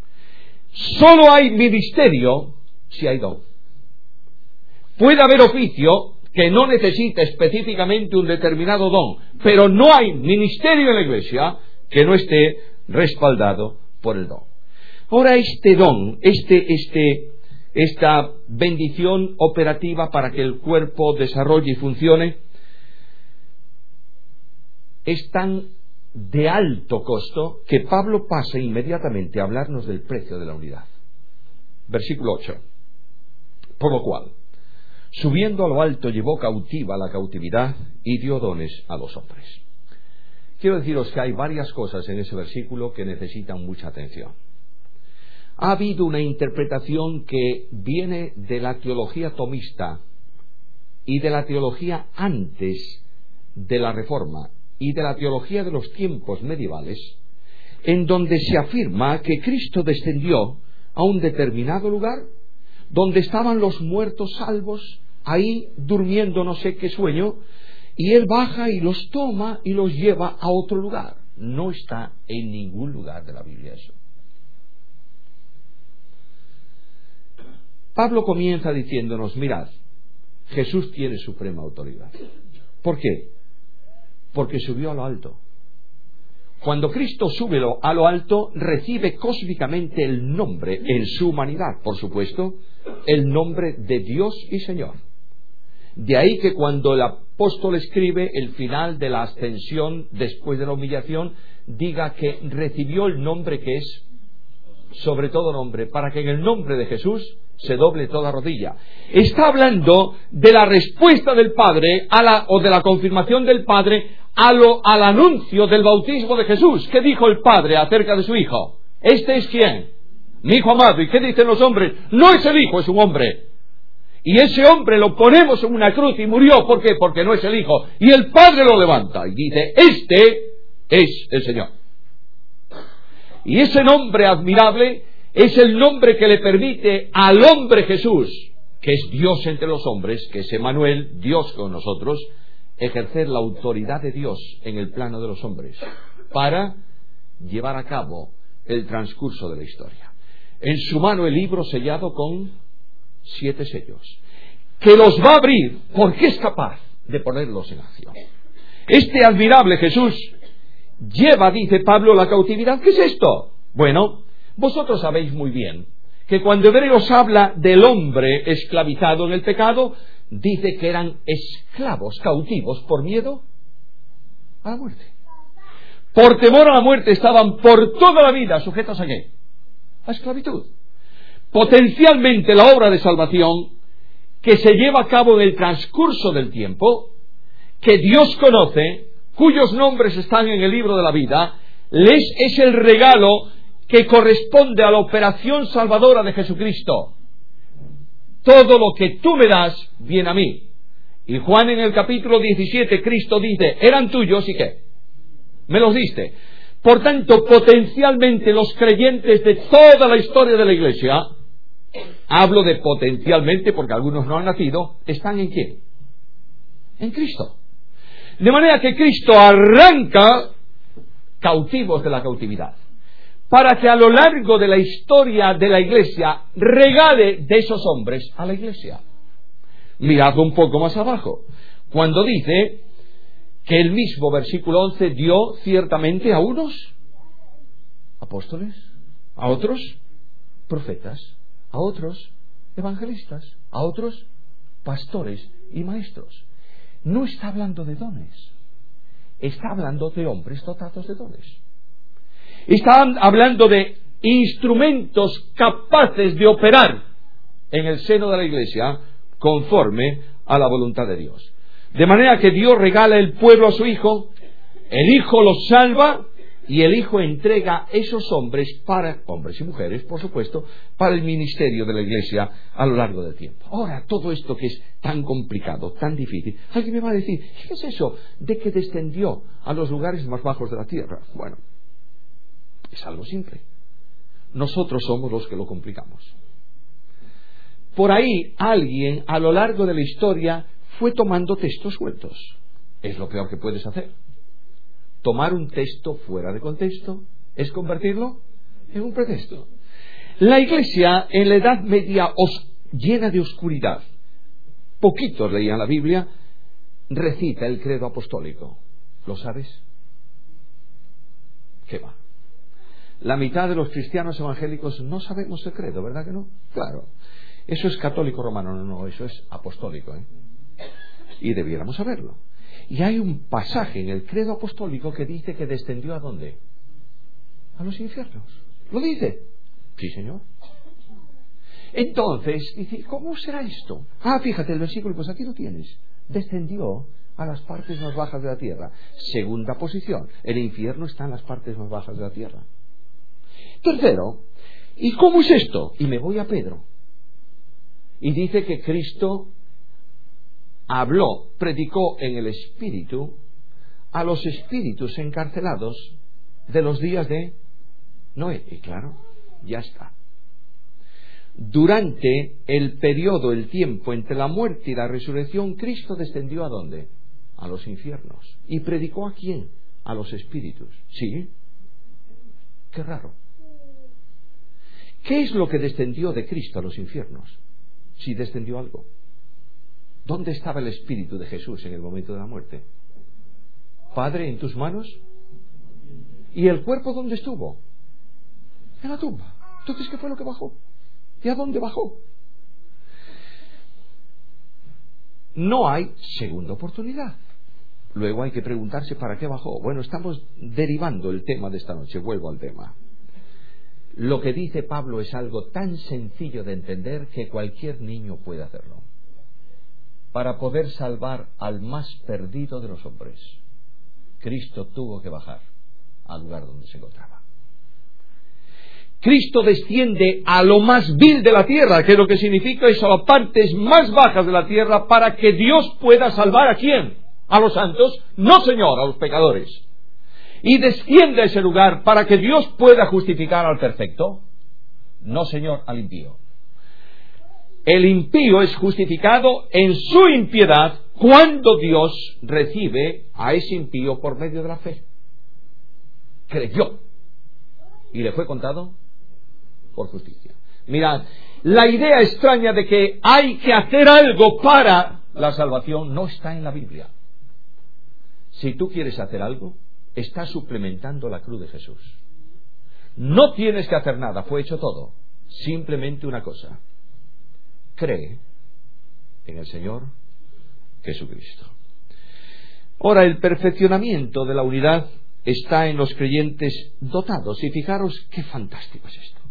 Solo hay ministerio si hay don. Puede haber oficio que no necesita específicamente un determinado don, pero no hay ministerio en la iglesia que no esté respaldado por el don. Ahora este don, este, este, esta bendición operativa para que el cuerpo desarrolle y funcione, es tan de alto costo que Pablo pasa inmediatamente a hablarnos del precio de la unidad. Versículo ocho. Por lo cual, subiendo a lo alto, llevó cautiva la cautividad y dio dones a los hombres. Quiero deciros que hay varias cosas en ese versículo que necesitan mucha atención. Ha habido una interpretación que viene de la teología tomista y de la teología antes de la Reforma y de la teología de los tiempos medievales, en donde se afirma que Cristo descendió a un determinado lugar donde estaban los muertos salvos, ahí durmiendo no sé qué sueño, y Él baja y los toma y los lleva a otro lugar. No está en ningún lugar de la Biblia eso. Pablo comienza diciéndonos, mirad, Jesús tiene suprema autoridad. ¿Por qué? Porque subió a lo alto. Cuando Cristo sube a lo alto, recibe cósmicamente el nombre, en su humanidad, por supuesto, el nombre de Dios y Señor. De ahí que cuando el apóstol escribe el final de la ascensión después de la humillación, diga que recibió el nombre que es sobre todo nombre, para que en el nombre de Jesús se doble toda rodilla. Está hablando de la respuesta del Padre a la, o de la confirmación del Padre a lo, al anuncio del bautismo de Jesús. ¿Qué dijo el Padre acerca de su Hijo? ¿Este es quién? Mi Hijo amado. ¿Y qué dicen los hombres? No es el Hijo, es un hombre. Y ese hombre lo ponemos en una cruz y murió. ¿Por qué? Porque no es el Hijo. Y el Padre lo levanta y dice, este es el Señor. Y ese nombre admirable es el nombre que le permite al hombre Jesús, que es Dios entre los hombres, que es Emmanuel, Dios con nosotros, ejercer la autoridad de Dios en el plano de los hombres, para llevar a cabo el transcurso de la historia. En su mano el libro sellado con siete sellos, que los va a abrir porque es capaz de ponerlos en acción. Este admirable Jesús lleva, dice Pablo, la cautividad. ¿Qué es esto? Bueno, vosotros sabéis muy bien que cuando Hebreos habla del hombre esclavizado en el pecado, dice que eran esclavos, cautivos, por miedo a la muerte. Por temor a la muerte estaban por toda la vida sujetos a ¿qué? A esclavitud. Potencialmente la obra de salvación que se lleva a cabo en el transcurso del tiempo, que Dios conoce, cuyos nombres están en el libro de la vida, les es el regalo que corresponde a la operación salvadora de Jesucristo. Todo lo que tú me das viene a mí. Y Juan en el capítulo diecisiete, Cristo dice, eran tuyos y ¿qué? Me los diste. Por tanto, potencialmente los creyentes de toda la historia de la Iglesia, hablo de potencialmente porque algunos no han nacido, ¿están en quién? En Cristo. De manera que Cristo arranca cautivos de la cautividad, para que a lo largo de la historia de la Iglesia regale de esos hombres a la Iglesia. Mirad un poco más abajo, cuando dice que el mismo versículo once dio ciertamente a unos apóstoles, a otros profetas, a otros evangelistas, a otros pastores y maestros. No está hablando de dones, está hablando de hombres dotados de dones. Está hablando de instrumentos capaces de operar en el seno de la Iglesia conforme a la voluntad de Dios. De manera que Dios regala el pueblo a su Hijo, el Hijo los salva y el Hijo entrega esos hombres para, hombres y mujeres, por supuesto, para el ministerio de la Iglesia a lo largo del tiempo. Ahora, todo esto que es tan complicado, tan difícil, alguien me va a decir, ¿qué es eso de que descendió a los lugares más bajos de la tierra? Bueno, es algo simple. Nosotros somos los que lo complicamos. Por ahí alguien a lo largo de la historia fue tomando textos sueltos. Es lo peor que puedes hacer. Tomar un texto fuera de contexto es convertirlo en un pretexto. La Iglesia en la Edad Media os, llena de oscuridad, poquitos leían la Biblia, recita el credo apostólico. ¿Lo sabes? ¿Qué va? La mitad de los cristianos evangélicos no sabemos el credo, ¿verdad que no? Claro. Eso es católico romano, no, no, eso es apostólico, ¿eh? Y debiéramos saberlo. Y hay un pasaje en el credo apostólico que dice que descendió ¿a dónde? A los infiernos. ¿Lo dice? Sí, señor. Entonces, dice, ¿cómo será esto? Ah, fíjate el versículo, pues aquí lo tienes. Descendió a las partes más bajas de la tierra. Segunda posición. El infierno está en las partes más bajas de la tierra. Tercero, ¿y cómo es esto? Y me voy a Pedro. Y dice que Cristo habló, predicó en el Espíritu a los espíritus encarcelados de los días de Noé. Y claro, ya está. Durante el periodo, el tiempo entre la muerte y la resurrección, Cristo descendió ¿a dónde? A los infiernos. ¿Y predicó a quién? A los espíritus. ¿Sí? Qué raro. ¿Qué es lo que descendió de Cristo a los infiernos? Si descendió algo. ¿Dónde estaba el Espíritu de Jesús en el momento de la muerte? Padre, ¿en tus manos? ¿Y el cuerpo dónde estuvo? En la tumba. Entonces, ¿qué fue lo que bajó? ¿Y a dónde bajó? No hay segunda oportunidad. Luego hay que preguntarse para qué bajó. Bueno, estamos derivando el tema de esta noche. Vuelvo al tema. Lo que dice Pablo es algo tan sencillo de entender que cualquier niño puede hacerlo. Para poder salvar al más perdido de los hombres, Cristo tuvo que bajar al lugar donde se encontraba. Cristo desciende a lo más vil de la tierra, que lo que significa es a las partes más bajas de la tierra, para que Dios pueda salvar ¿a quién? A los santos, no, Señor, a los pecadores. Y desciende a ese lugar para que Dios pueda justificar al perfecto, no, Señor, al impío. El impío es justificado en su impiedad cuando Dios recibe a ese impío por medio de la fe. Creyó y le fue contado por justicia. Mirad, la idea extraña de que hay que hacer algo para la salvación no está en la Biblia. Si tú quieres hacer algo, estás suplementando la cruz de Jesús. No tienes que hacer nada, fue hecho todo. simplemente una cosa: cree en el Señor Jesucristo. Ahora, el perfeccionamiento de la unidad está en los creyentes dotados. Y fijaros qué fantástico es esto.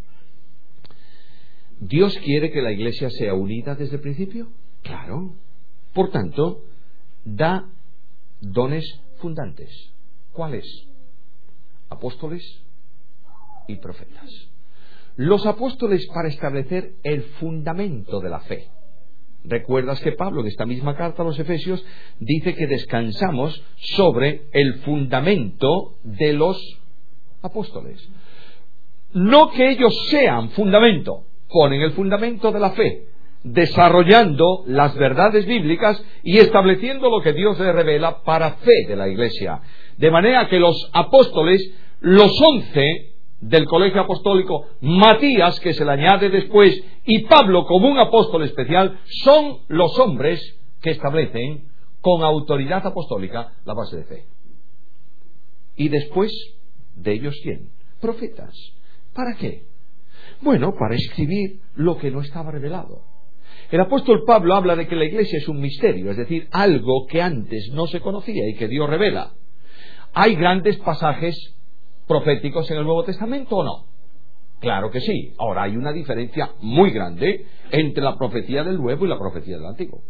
¿Dios quiere que la Iglesia sea unida desde el principio? Claro. Por tanto, da dones fundantes. ¿Cuáles? Apóstoles y profetas. Los apóstoles para establecer el fundamento de la fe. Recuerdas que Pablo en esta misma carta a los Efesios dice que descansamos sobre el fundamento de los apóstoles. No que ellos sean fundamento, ponen el fundamento de la fe, desarrollando las verdades bíblicas y estableciendo lo que Dios le revela para fe de la Iglesia. De manera que los apóstoles, los once del colegio apostólico, Matías, que se le añade después, y Pablo como un apóstol especial, son los hombres que establecen con autoridad apostólica la base de fe. Y después de ellos, ¿quién? Profetas. ¿Para qué? Bueno, para escribir lo que no estaba revelado. El apóstol Pablo habla de que la Iglesia es un misterio, es decir, algo que antes no se conocía y que Dios revela. ¿Hay grandes pasajes proféticos en el Nuevo Testamento o no? Claro que sí. Ahora hay una diferencia muy grande entre la profecía del Nuevo y la profecía del Antiguo.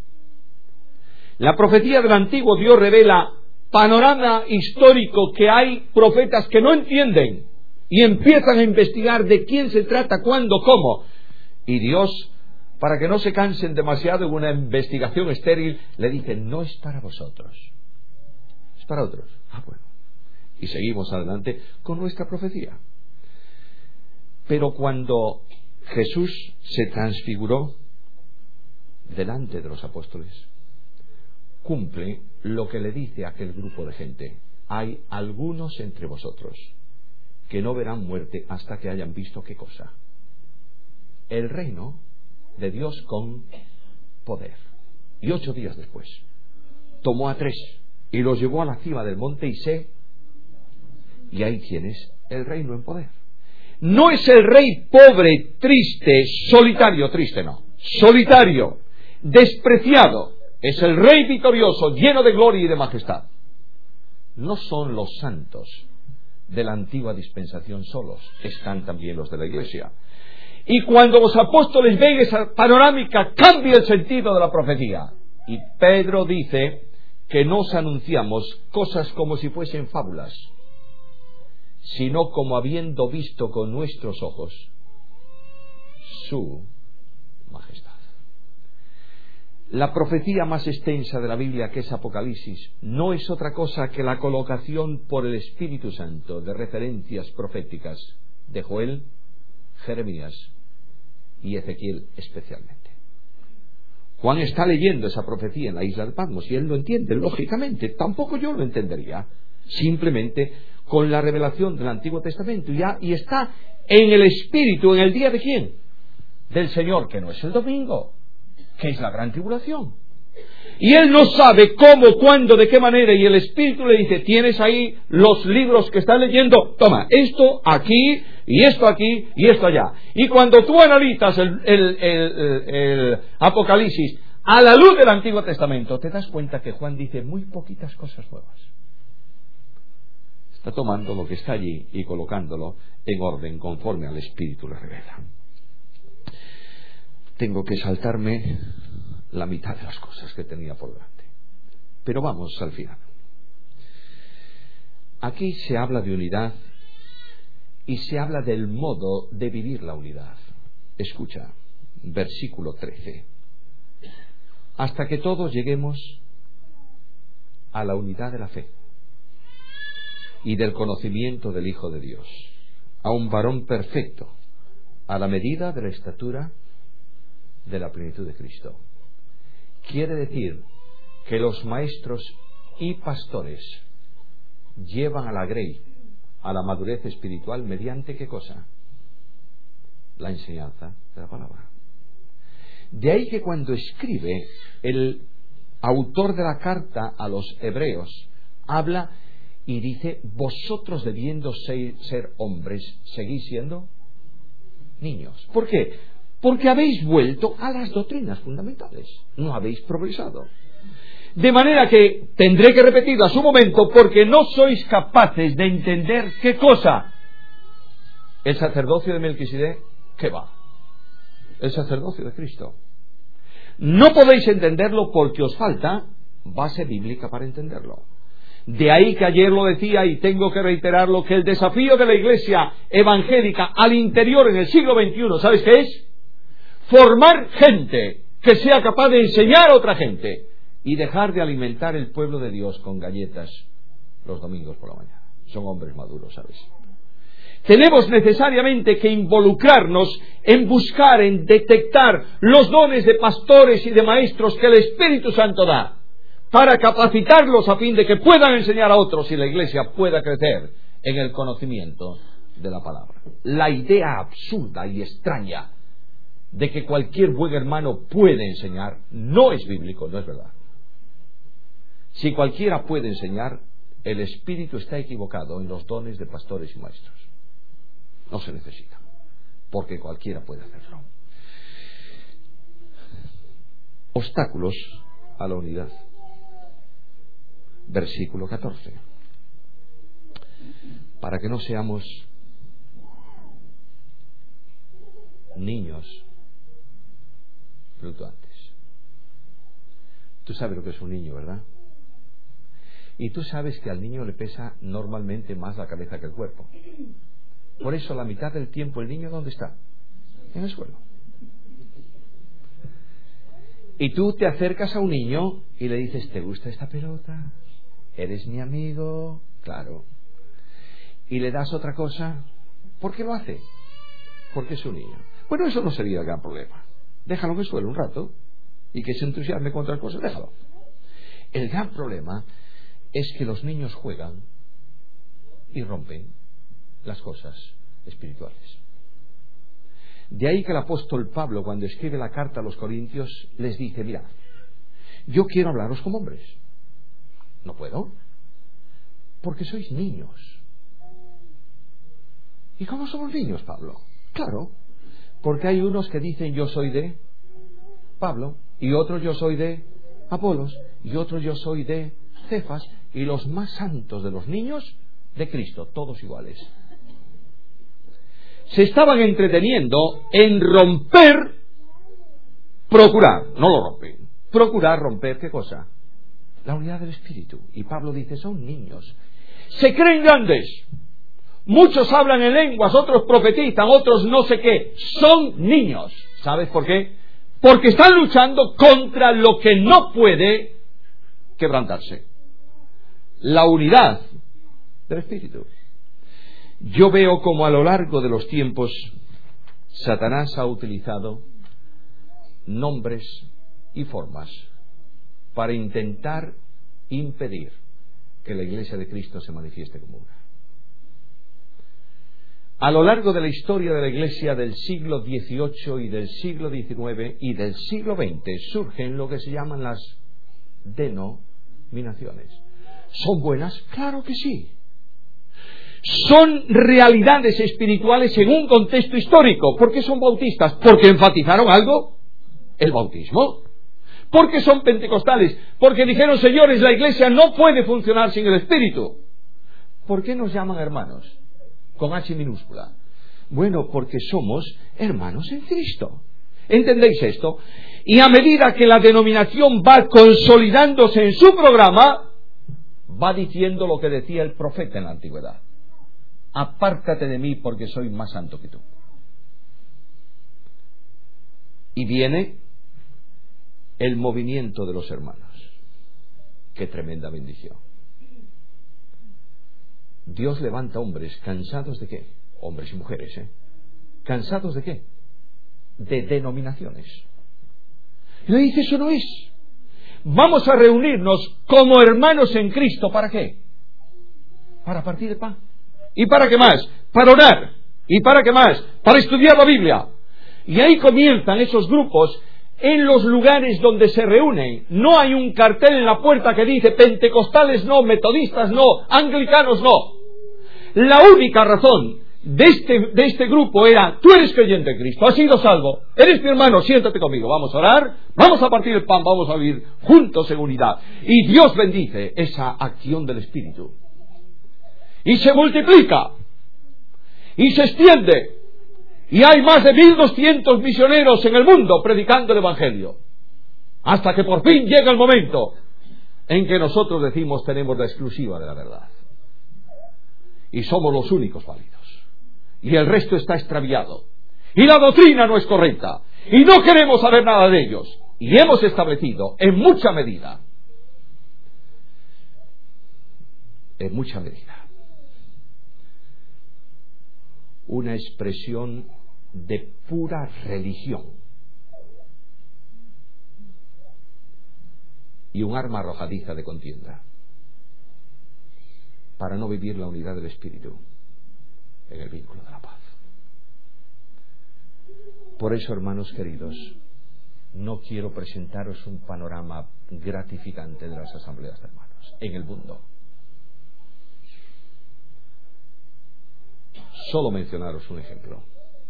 La profecía del Antiguo, Dios revela panorama histórico que hay profetas que no entienden y empiezan a investigar de quién se trata, cuándo, cómo. Y Dios, para que no se cansen demasiado en una investigación estéril, le dice: no es para vosotros, es para otros. Ah, bueno. Y seguimos adelante con nuestra profecía. Pero cuando Jesús se transfiguró delante de los apóstoles, cumple lo que le dice a aquel grupo de gente: hay algunos entre vosotros que no verán muerte hasta que hayan visto ¿qué cosa? El reino de Dios con poder. Y ocho días después tomó a tres y los llevó a la cima del monte y se y ahí tienes el reino en poder. No es el rey pobre, triste, solitario, triste no, solitario, despreciado. Es el rey victorioso, lleno de gloria y de majestad. No son los santos de la antigua dispensación solos, están también los de la Iglesia. Y cuando los apóstoles ven esa panorámica, cambia el sentido de la profecía. Y Pedro dice que nos anunciamos cosas como si fuesen fábulas, sino como habiendo visto con nuestros ojos su majestad. La profecía más extensa de la Biblia, que es Apocalipsis, no es otra cosa que la colocación por el Espíritu Santo de referencias proféticas de Joel, Jeremías y Ezequiel especialmente. Juan está leyendo esa profecía en la isla de Patmos y él lo entiende, lógicamente. Tampoco yo lo entendería, simplemente con la revelación del Antiguo Testamento, ya, y está en el Espíritu, en el día de quién, del Señor, que no es el domingo, que es la gran tribulación. Y él no sabe cómo, cuándo, de qué manera, y el Espíritu le dice: tienes ahí los libros que estás leyendo, toma, esto aquí, y esto aquí, y esto allá. Y cuando tú analizas el, el, el, el, el Apocalipsis a la luz del Antiguo Testamento, te das cuenta que Juan dice muy poquitas cosas nuevas. Está tomando lo que está allí y colocándolo en orden conforme al Espíritu le revela. Tengo que saltarme la mitad de las cosas que tenía por delante, pero vamos al final. Aquí se habla de unidad y se habla del modo de vivir la unidad. Escucha, versículo trece: hasta que todos lleguemos a la unidad de la fe y del conocimiento del Hijo de Dios, a un varón perfecto, a la medida de la estatura de la plenitud de Cristo. Quiere decir que los maestros y pastores llevan a la grey a la madurez espiritual mediante ¿qué cosa? La enseñanza de la palabra. De ahí que cuando escribe el autor de la carta a los hebreos, habla y dice: vosotros debiendo ser, ser hombres, ¿seguís siendo niños. ¿Por qué? Porque habéis vuelto a las doctrinas fundamentales, no habéis progresado. De manera que tendré que repetirlo a su momento, porque no sois capaces de entender qué cosa. El sacerdocio de Melquisedec, ¿qué va? El sacerdocio de Cristo. No podéis entenderlo porque os falta base bíblica para entenderlo. De ahí que ayer lo decía y tengo que reiterarlo, que el desafío de la iglesia evangélica al interior en el siglo veintiuno, ¿sabes qué es? Formar gente que sea capaz de enseñar a otra gente y dejar de alimentar el pueblo de Dios con galletas los domingos por la mañana. Son hombres maduros, ¿sabes? Tenemos necesariamente que involucrarnos en buscar, en detectar los dones de pastores y de maestros que el Espíritu Santo da, para capacitarlos a fin de que puedan enseñar a otros y la iglesia pueda crecer en el conocimiento de la palabra. La idea absurda y extraña de que cualquier buen hermano puede enseñar no es bíblico, no es verdad. Si cualquiera puede enseñar, el Espíritu está equivocado en los dones de pastores y maestros. No se necesita, porque cualquiera puede hacerlo. Obstáculos a la unidad. Versículo catorce. Para que no seamos niños fluctuantes. Tú sabes lo que es un niño, ¿verdad? Y tú sabes que al niño le pesa normalmente más la cabeza que el cuerpo. Por eso la mitad del tiempo el niño, ¿dónde está? En el suelo. Y tú te acercas a un niño y le dices, ¿te gusta esta pelota? ¿Eres mi amigo? Claro. Y le das otra cosa. ¿Por qué lo hace? Porque es un niño. Bueno, eso no sería el gran problema. Déjalo en el suelo un rato y que se entusiasme con otras cosas, déjalo. El gran problema es que los niños juegan y rompen las cosas espirituales. De ahí que el apóstol Pablo, cuando escribe la carta a los Corintios, les dice, mirad, yo quiero hablaros como hombres. No puedo, porque sois niños. ¿Y cómo somos niños, Pablo? Claro, porque hay unos que dicen yo soy de Pablo, y otros yo soy de Apolos, y otros yo soy de Cefas, y los más santos de los niños de Cristo, todos iguales. Se estaban entreteniendo en romper, procurar, no lo rompen, procurar romper, ¿qué cosa? La unidad del Espíritu. Y Pablo dice, son niños. Se creen grandes. Muchos hablan en lenguas, otros profetizan, otros no sé qué. Son niños. ¿Sabes por qué? Porque están luchando contra lo que no puede quebrantarse. La unidad del Espíritu. Yo veo como a lo largo de los tiempos Satanás ha utilizado nombres y formas para intentar impedir que la Iglesia de Cristo se manifieste como una. A lo largo de la historia de la Iglesia del siglo dieciocho y del siglo diecinueve y del siglo veinte surgen lo que se llaman las denominaciones. ¿Son buenas? Claro que sí. Son realidades espirituales en un contexto histórico. ¿Por qué son bautistas? ¿Porque enfatizaron algo? El bautismo. ¿Por qué son pentecostales? Porque dijeron, señores, la iglesia no puede funcionar sin el Espíritu. ¿Por qué nos llaman hermanos? Con H minúscula. Bueno, porque somos hermanos en Cristo. ¿Entendéis esto? Y a medida que la denominación va consolidándose en su programa, va diciendo lo que decía el profeta en la antigüedad. Apártate de mí porque soy más santo que tú. Y viene el movimiento de los hermanos. Qué tremenda bendición. Dios levanta hombres cansados de qué? Hombres y mujeres, ¿eh? ¿Cansados de qué? De denominaciones. Y le dice, eso no es. Vamos a reunirnos como hermanos en Cristo. ¿Para qué? Para partir el pan. ¿Y para qué más? Para orar. ¿Y para qué más? Para estudiar la Biblia. Y ahí comienzan esos grupos en los lugares donde se reúnen. No hay un cartel en la puerta que dice pentecostales no, metodistas no, anglicanos no. La única razón
de este, de este grupo era: tú eres creyente en Cristo, has sido salvo, eres mi hermano, siéntate conmigo, vamos a orar, vamos a partir el pan, vamos a vivir juntos en unidad. Y Dios bendice esa acción del Espíritu. Y se multiplica. Y se extiende. Y hay más de mil doscientos misioneros en el mundo predicando el Evangelio. Hasta que por fin llega el momento en que nosotros decimos: tenemos la exclusiva de la verdad. Y somos los únicos válidos. Y el resto está extraviado. Y la doctrina no es correcta. Y no queremos saber nada de ellos. Y hemos establecido, en mucha medida, en mucha medida, una expresión de pura religión. Y un arma arrojadiza de contienda. Para no vivir la unidad del Espíritu en el vínculo de la paz. Por eso, hermanos queridos, no quiero presentaros un panorama gratificante de las asambleas de hermanos en el mundo. Solo mencionaros un ejemplo.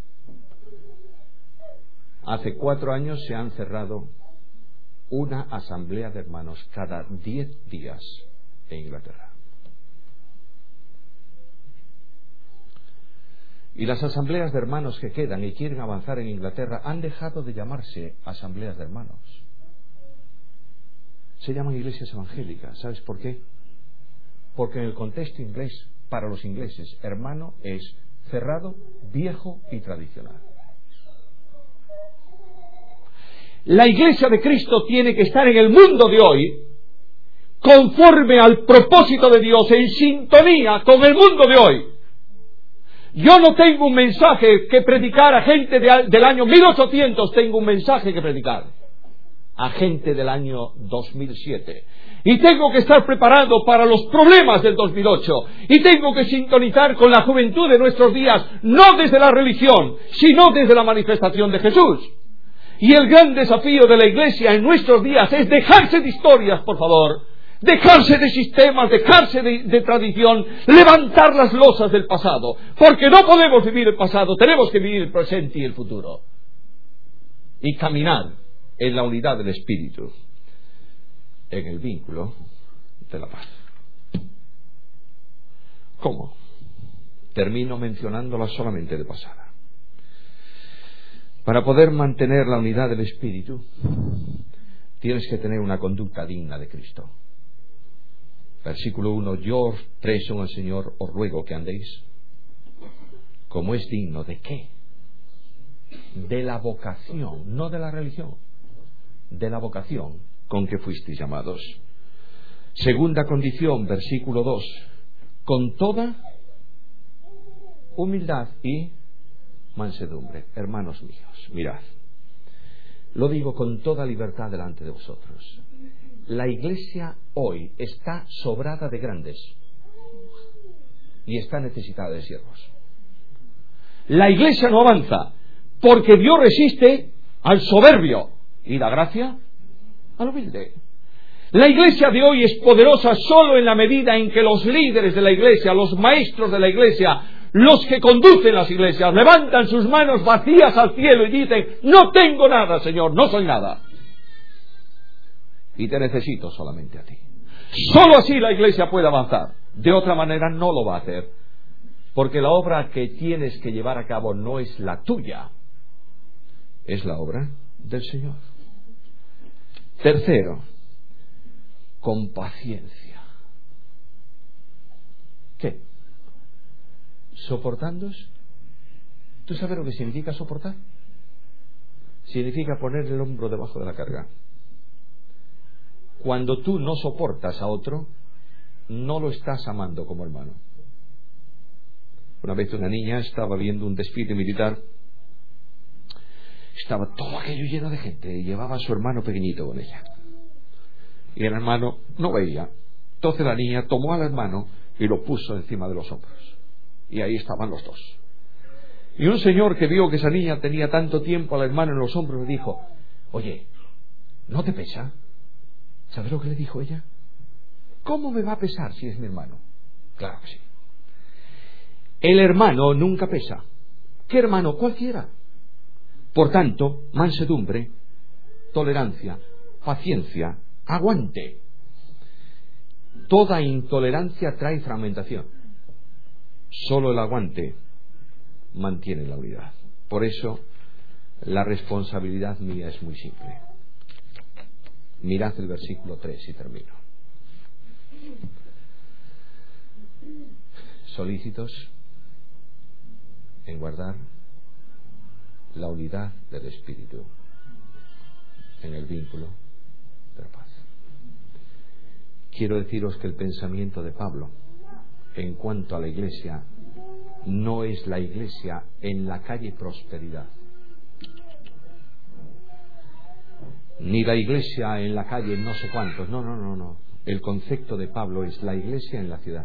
Hace cuatro años se han cerrado una asamblea de hermanos cada diez días en Inglaterra. Y las asambleas de hermanos que quedan y quieren avanzar en Inglaterra han dejado de llamarse asambleas de hermanos. Se llaman iglesias evangélicas. ¿Sabes por qué? Porque en el contexto inglés, para los ingleses, hermano es cerrado, viejo y tradicional. La iglesia de Cristo tiene que estar en el mundo de hoy conforme al propósito de Dios, en sintonía con el mundo de hoy. Yo no tengo un mensaje que predicar a gente de, del año mil ochocientos, tengo un mensaje que predicar a gente del año dos mil siete. Y tengo que estar preparado para los problemas del dos mil ocho. Y tengo que sintonizar con la juventud de nuestros días, no desde la religión, sino desde la manifestación de Jesús. Y el gran desafío de la iglesia en nuestros días es dejarse de historias, por favor. Dejarse de sistemas, dejarse de, de tradición, levantar las losas del pasado, porque no podemos vivir el pasado, tenemos que vivir el presente y el futuro, y caminar en la unidad del Espíritu, en el vínculo de la paz. ¿Cómo? Termino mencionándola solamente de pasada. Para poder mantener la unidad del Espíritu, tienes que tener una conducta digna de Cristo. Versículo uno: yo os preso en el Señor, os ruego que andéis como es digno. ¿De qué? De la vocación, no de la religión, de la vocación con que fuisteis llamados. Segunda condición, versículo dos: con toda humildad y mansedumbre. Hermanos míos, mirad, lo digo con toda libertad delante de vosotros. La iglesia hoy está sobrada de grandes y está necesitada de siervos. La iglesia no avanza porque Dios resiste al soberbio y da gracia al humilde. La iglesia de hoy es poderosa solo en la medida en que los líderes de la iglesia, los maestros de la iglesia, los que conducen las iglesias, levantan sus manos vacías al cielo y dicen: no tengo nada, Señor, no soy nada. Y te necesito solamente a ti. Solo así la iglesia puede avanzar. De otra manera no lo va a hacer. Porque la obra que tienes que llevar a cabo no es la tuya. Es la obra del Señor. Tercero, con paciencia. ¿Qué? ¿Soportándoos? ¿Tú sabes lo que significa soportar? Significa poner el hombro debajo de la carga. Cuando tú no soportas a otro, no lo estás amando como hermano. Una vez una niña estaba viendo un desfile militar. Estaba todo aquello lleno de gente y llevaba a su hermano pequeñito con ella. Y el hermano no veía. Entonces la niña tomó al hermano y lo puso encima de los hombros. Y ahí estaban los dos. Y un señor que vio que esa niña tenía tanto tiempo al hermano en los hombros le dijo: oye, ¿no te pesa? ¿Sabes lo que le dijo ella? ¿Cómo me va a pesar si es mi hermano? Claro que sí. El hermano nunca pesa. ¿Qué hermano? Cualquiera. Por tanto, mansedumbre, tolerancia, paciencia, aguante. Toda intolerancia trae fragmentación. Solo el aguante mantiene la unidad. Por eso, la responsabilidad mía es muy simple. Mirad el versículo tres y termino. Solícitos en guardar la unidad del Espíritu en el vínculo de la paz. Quiero deciros que el pensamiento de Pablo en cuanto a la iglesia no es la iglesia en la calle Prosperidad, ni la iglesia en la calle no sé cuántos. No, no, no, no. El concepto de Pablo es la iglesia en la ciudad.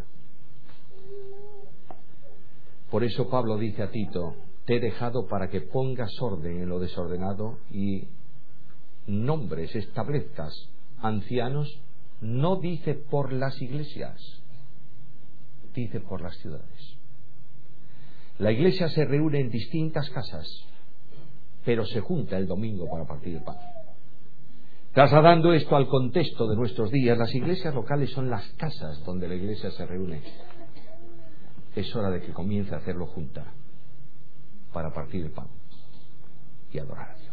Por eso Pablo dice a Tito: te he dejado para que pongas orden en lo desordenado y nombres, establezcas ancianos. No dice por las iglesias, dice por las ciudades. La iglesia se reúne en distintas casas, pero se junta el domingo para partir el pan. Trasladando esto al contexto de nuestros días, las iglesias locales son las casas donde la iglesia se reúne. Es hora de que comience a hacerlo junta para partir el pan y adorar a Dios,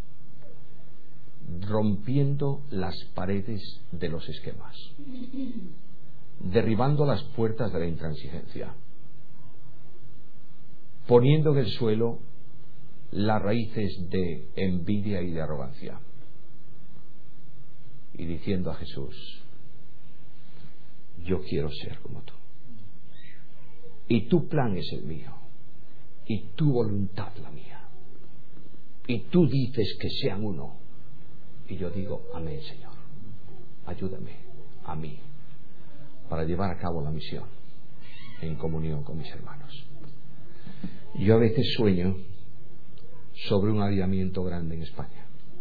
rompiendo las paredes de los esquemas, derribando las puertas de la intransigencia, poniendo en el suelo las raíces de envidia y de arrogancia, y diciendo a Jesús: yo quiero ser como tú, y tu plan es el mío, y tu voluntad la mía, y tú dices que sean uno, y yo digo: amén, Señor, ayúdame a mí para llevar a cabo la misión en comunión con mis hermanos. Yo a veces sueño sobre un avivamiento grande en España.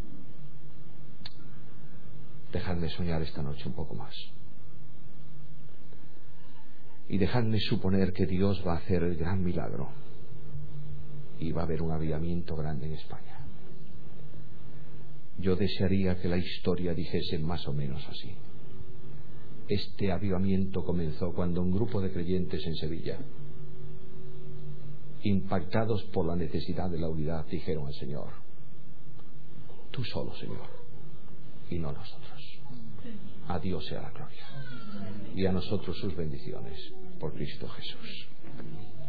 Dejadme soñar esta noche un poco más y dejadme suponer que Dios va a hacer el gran milagro y va a haber un avivamiento grande en España. Yo desearía que la historia dijese más o menos así: este avivamiento comenzó cuando un grupo de creyentes en Sevilla, impactados por la necesidad de la unidad, dijeron al Señor: tú solo, Señor, y no nosotros. A Dios sea la gloria y a nosotros sus bendiciones por Cristo Jesús.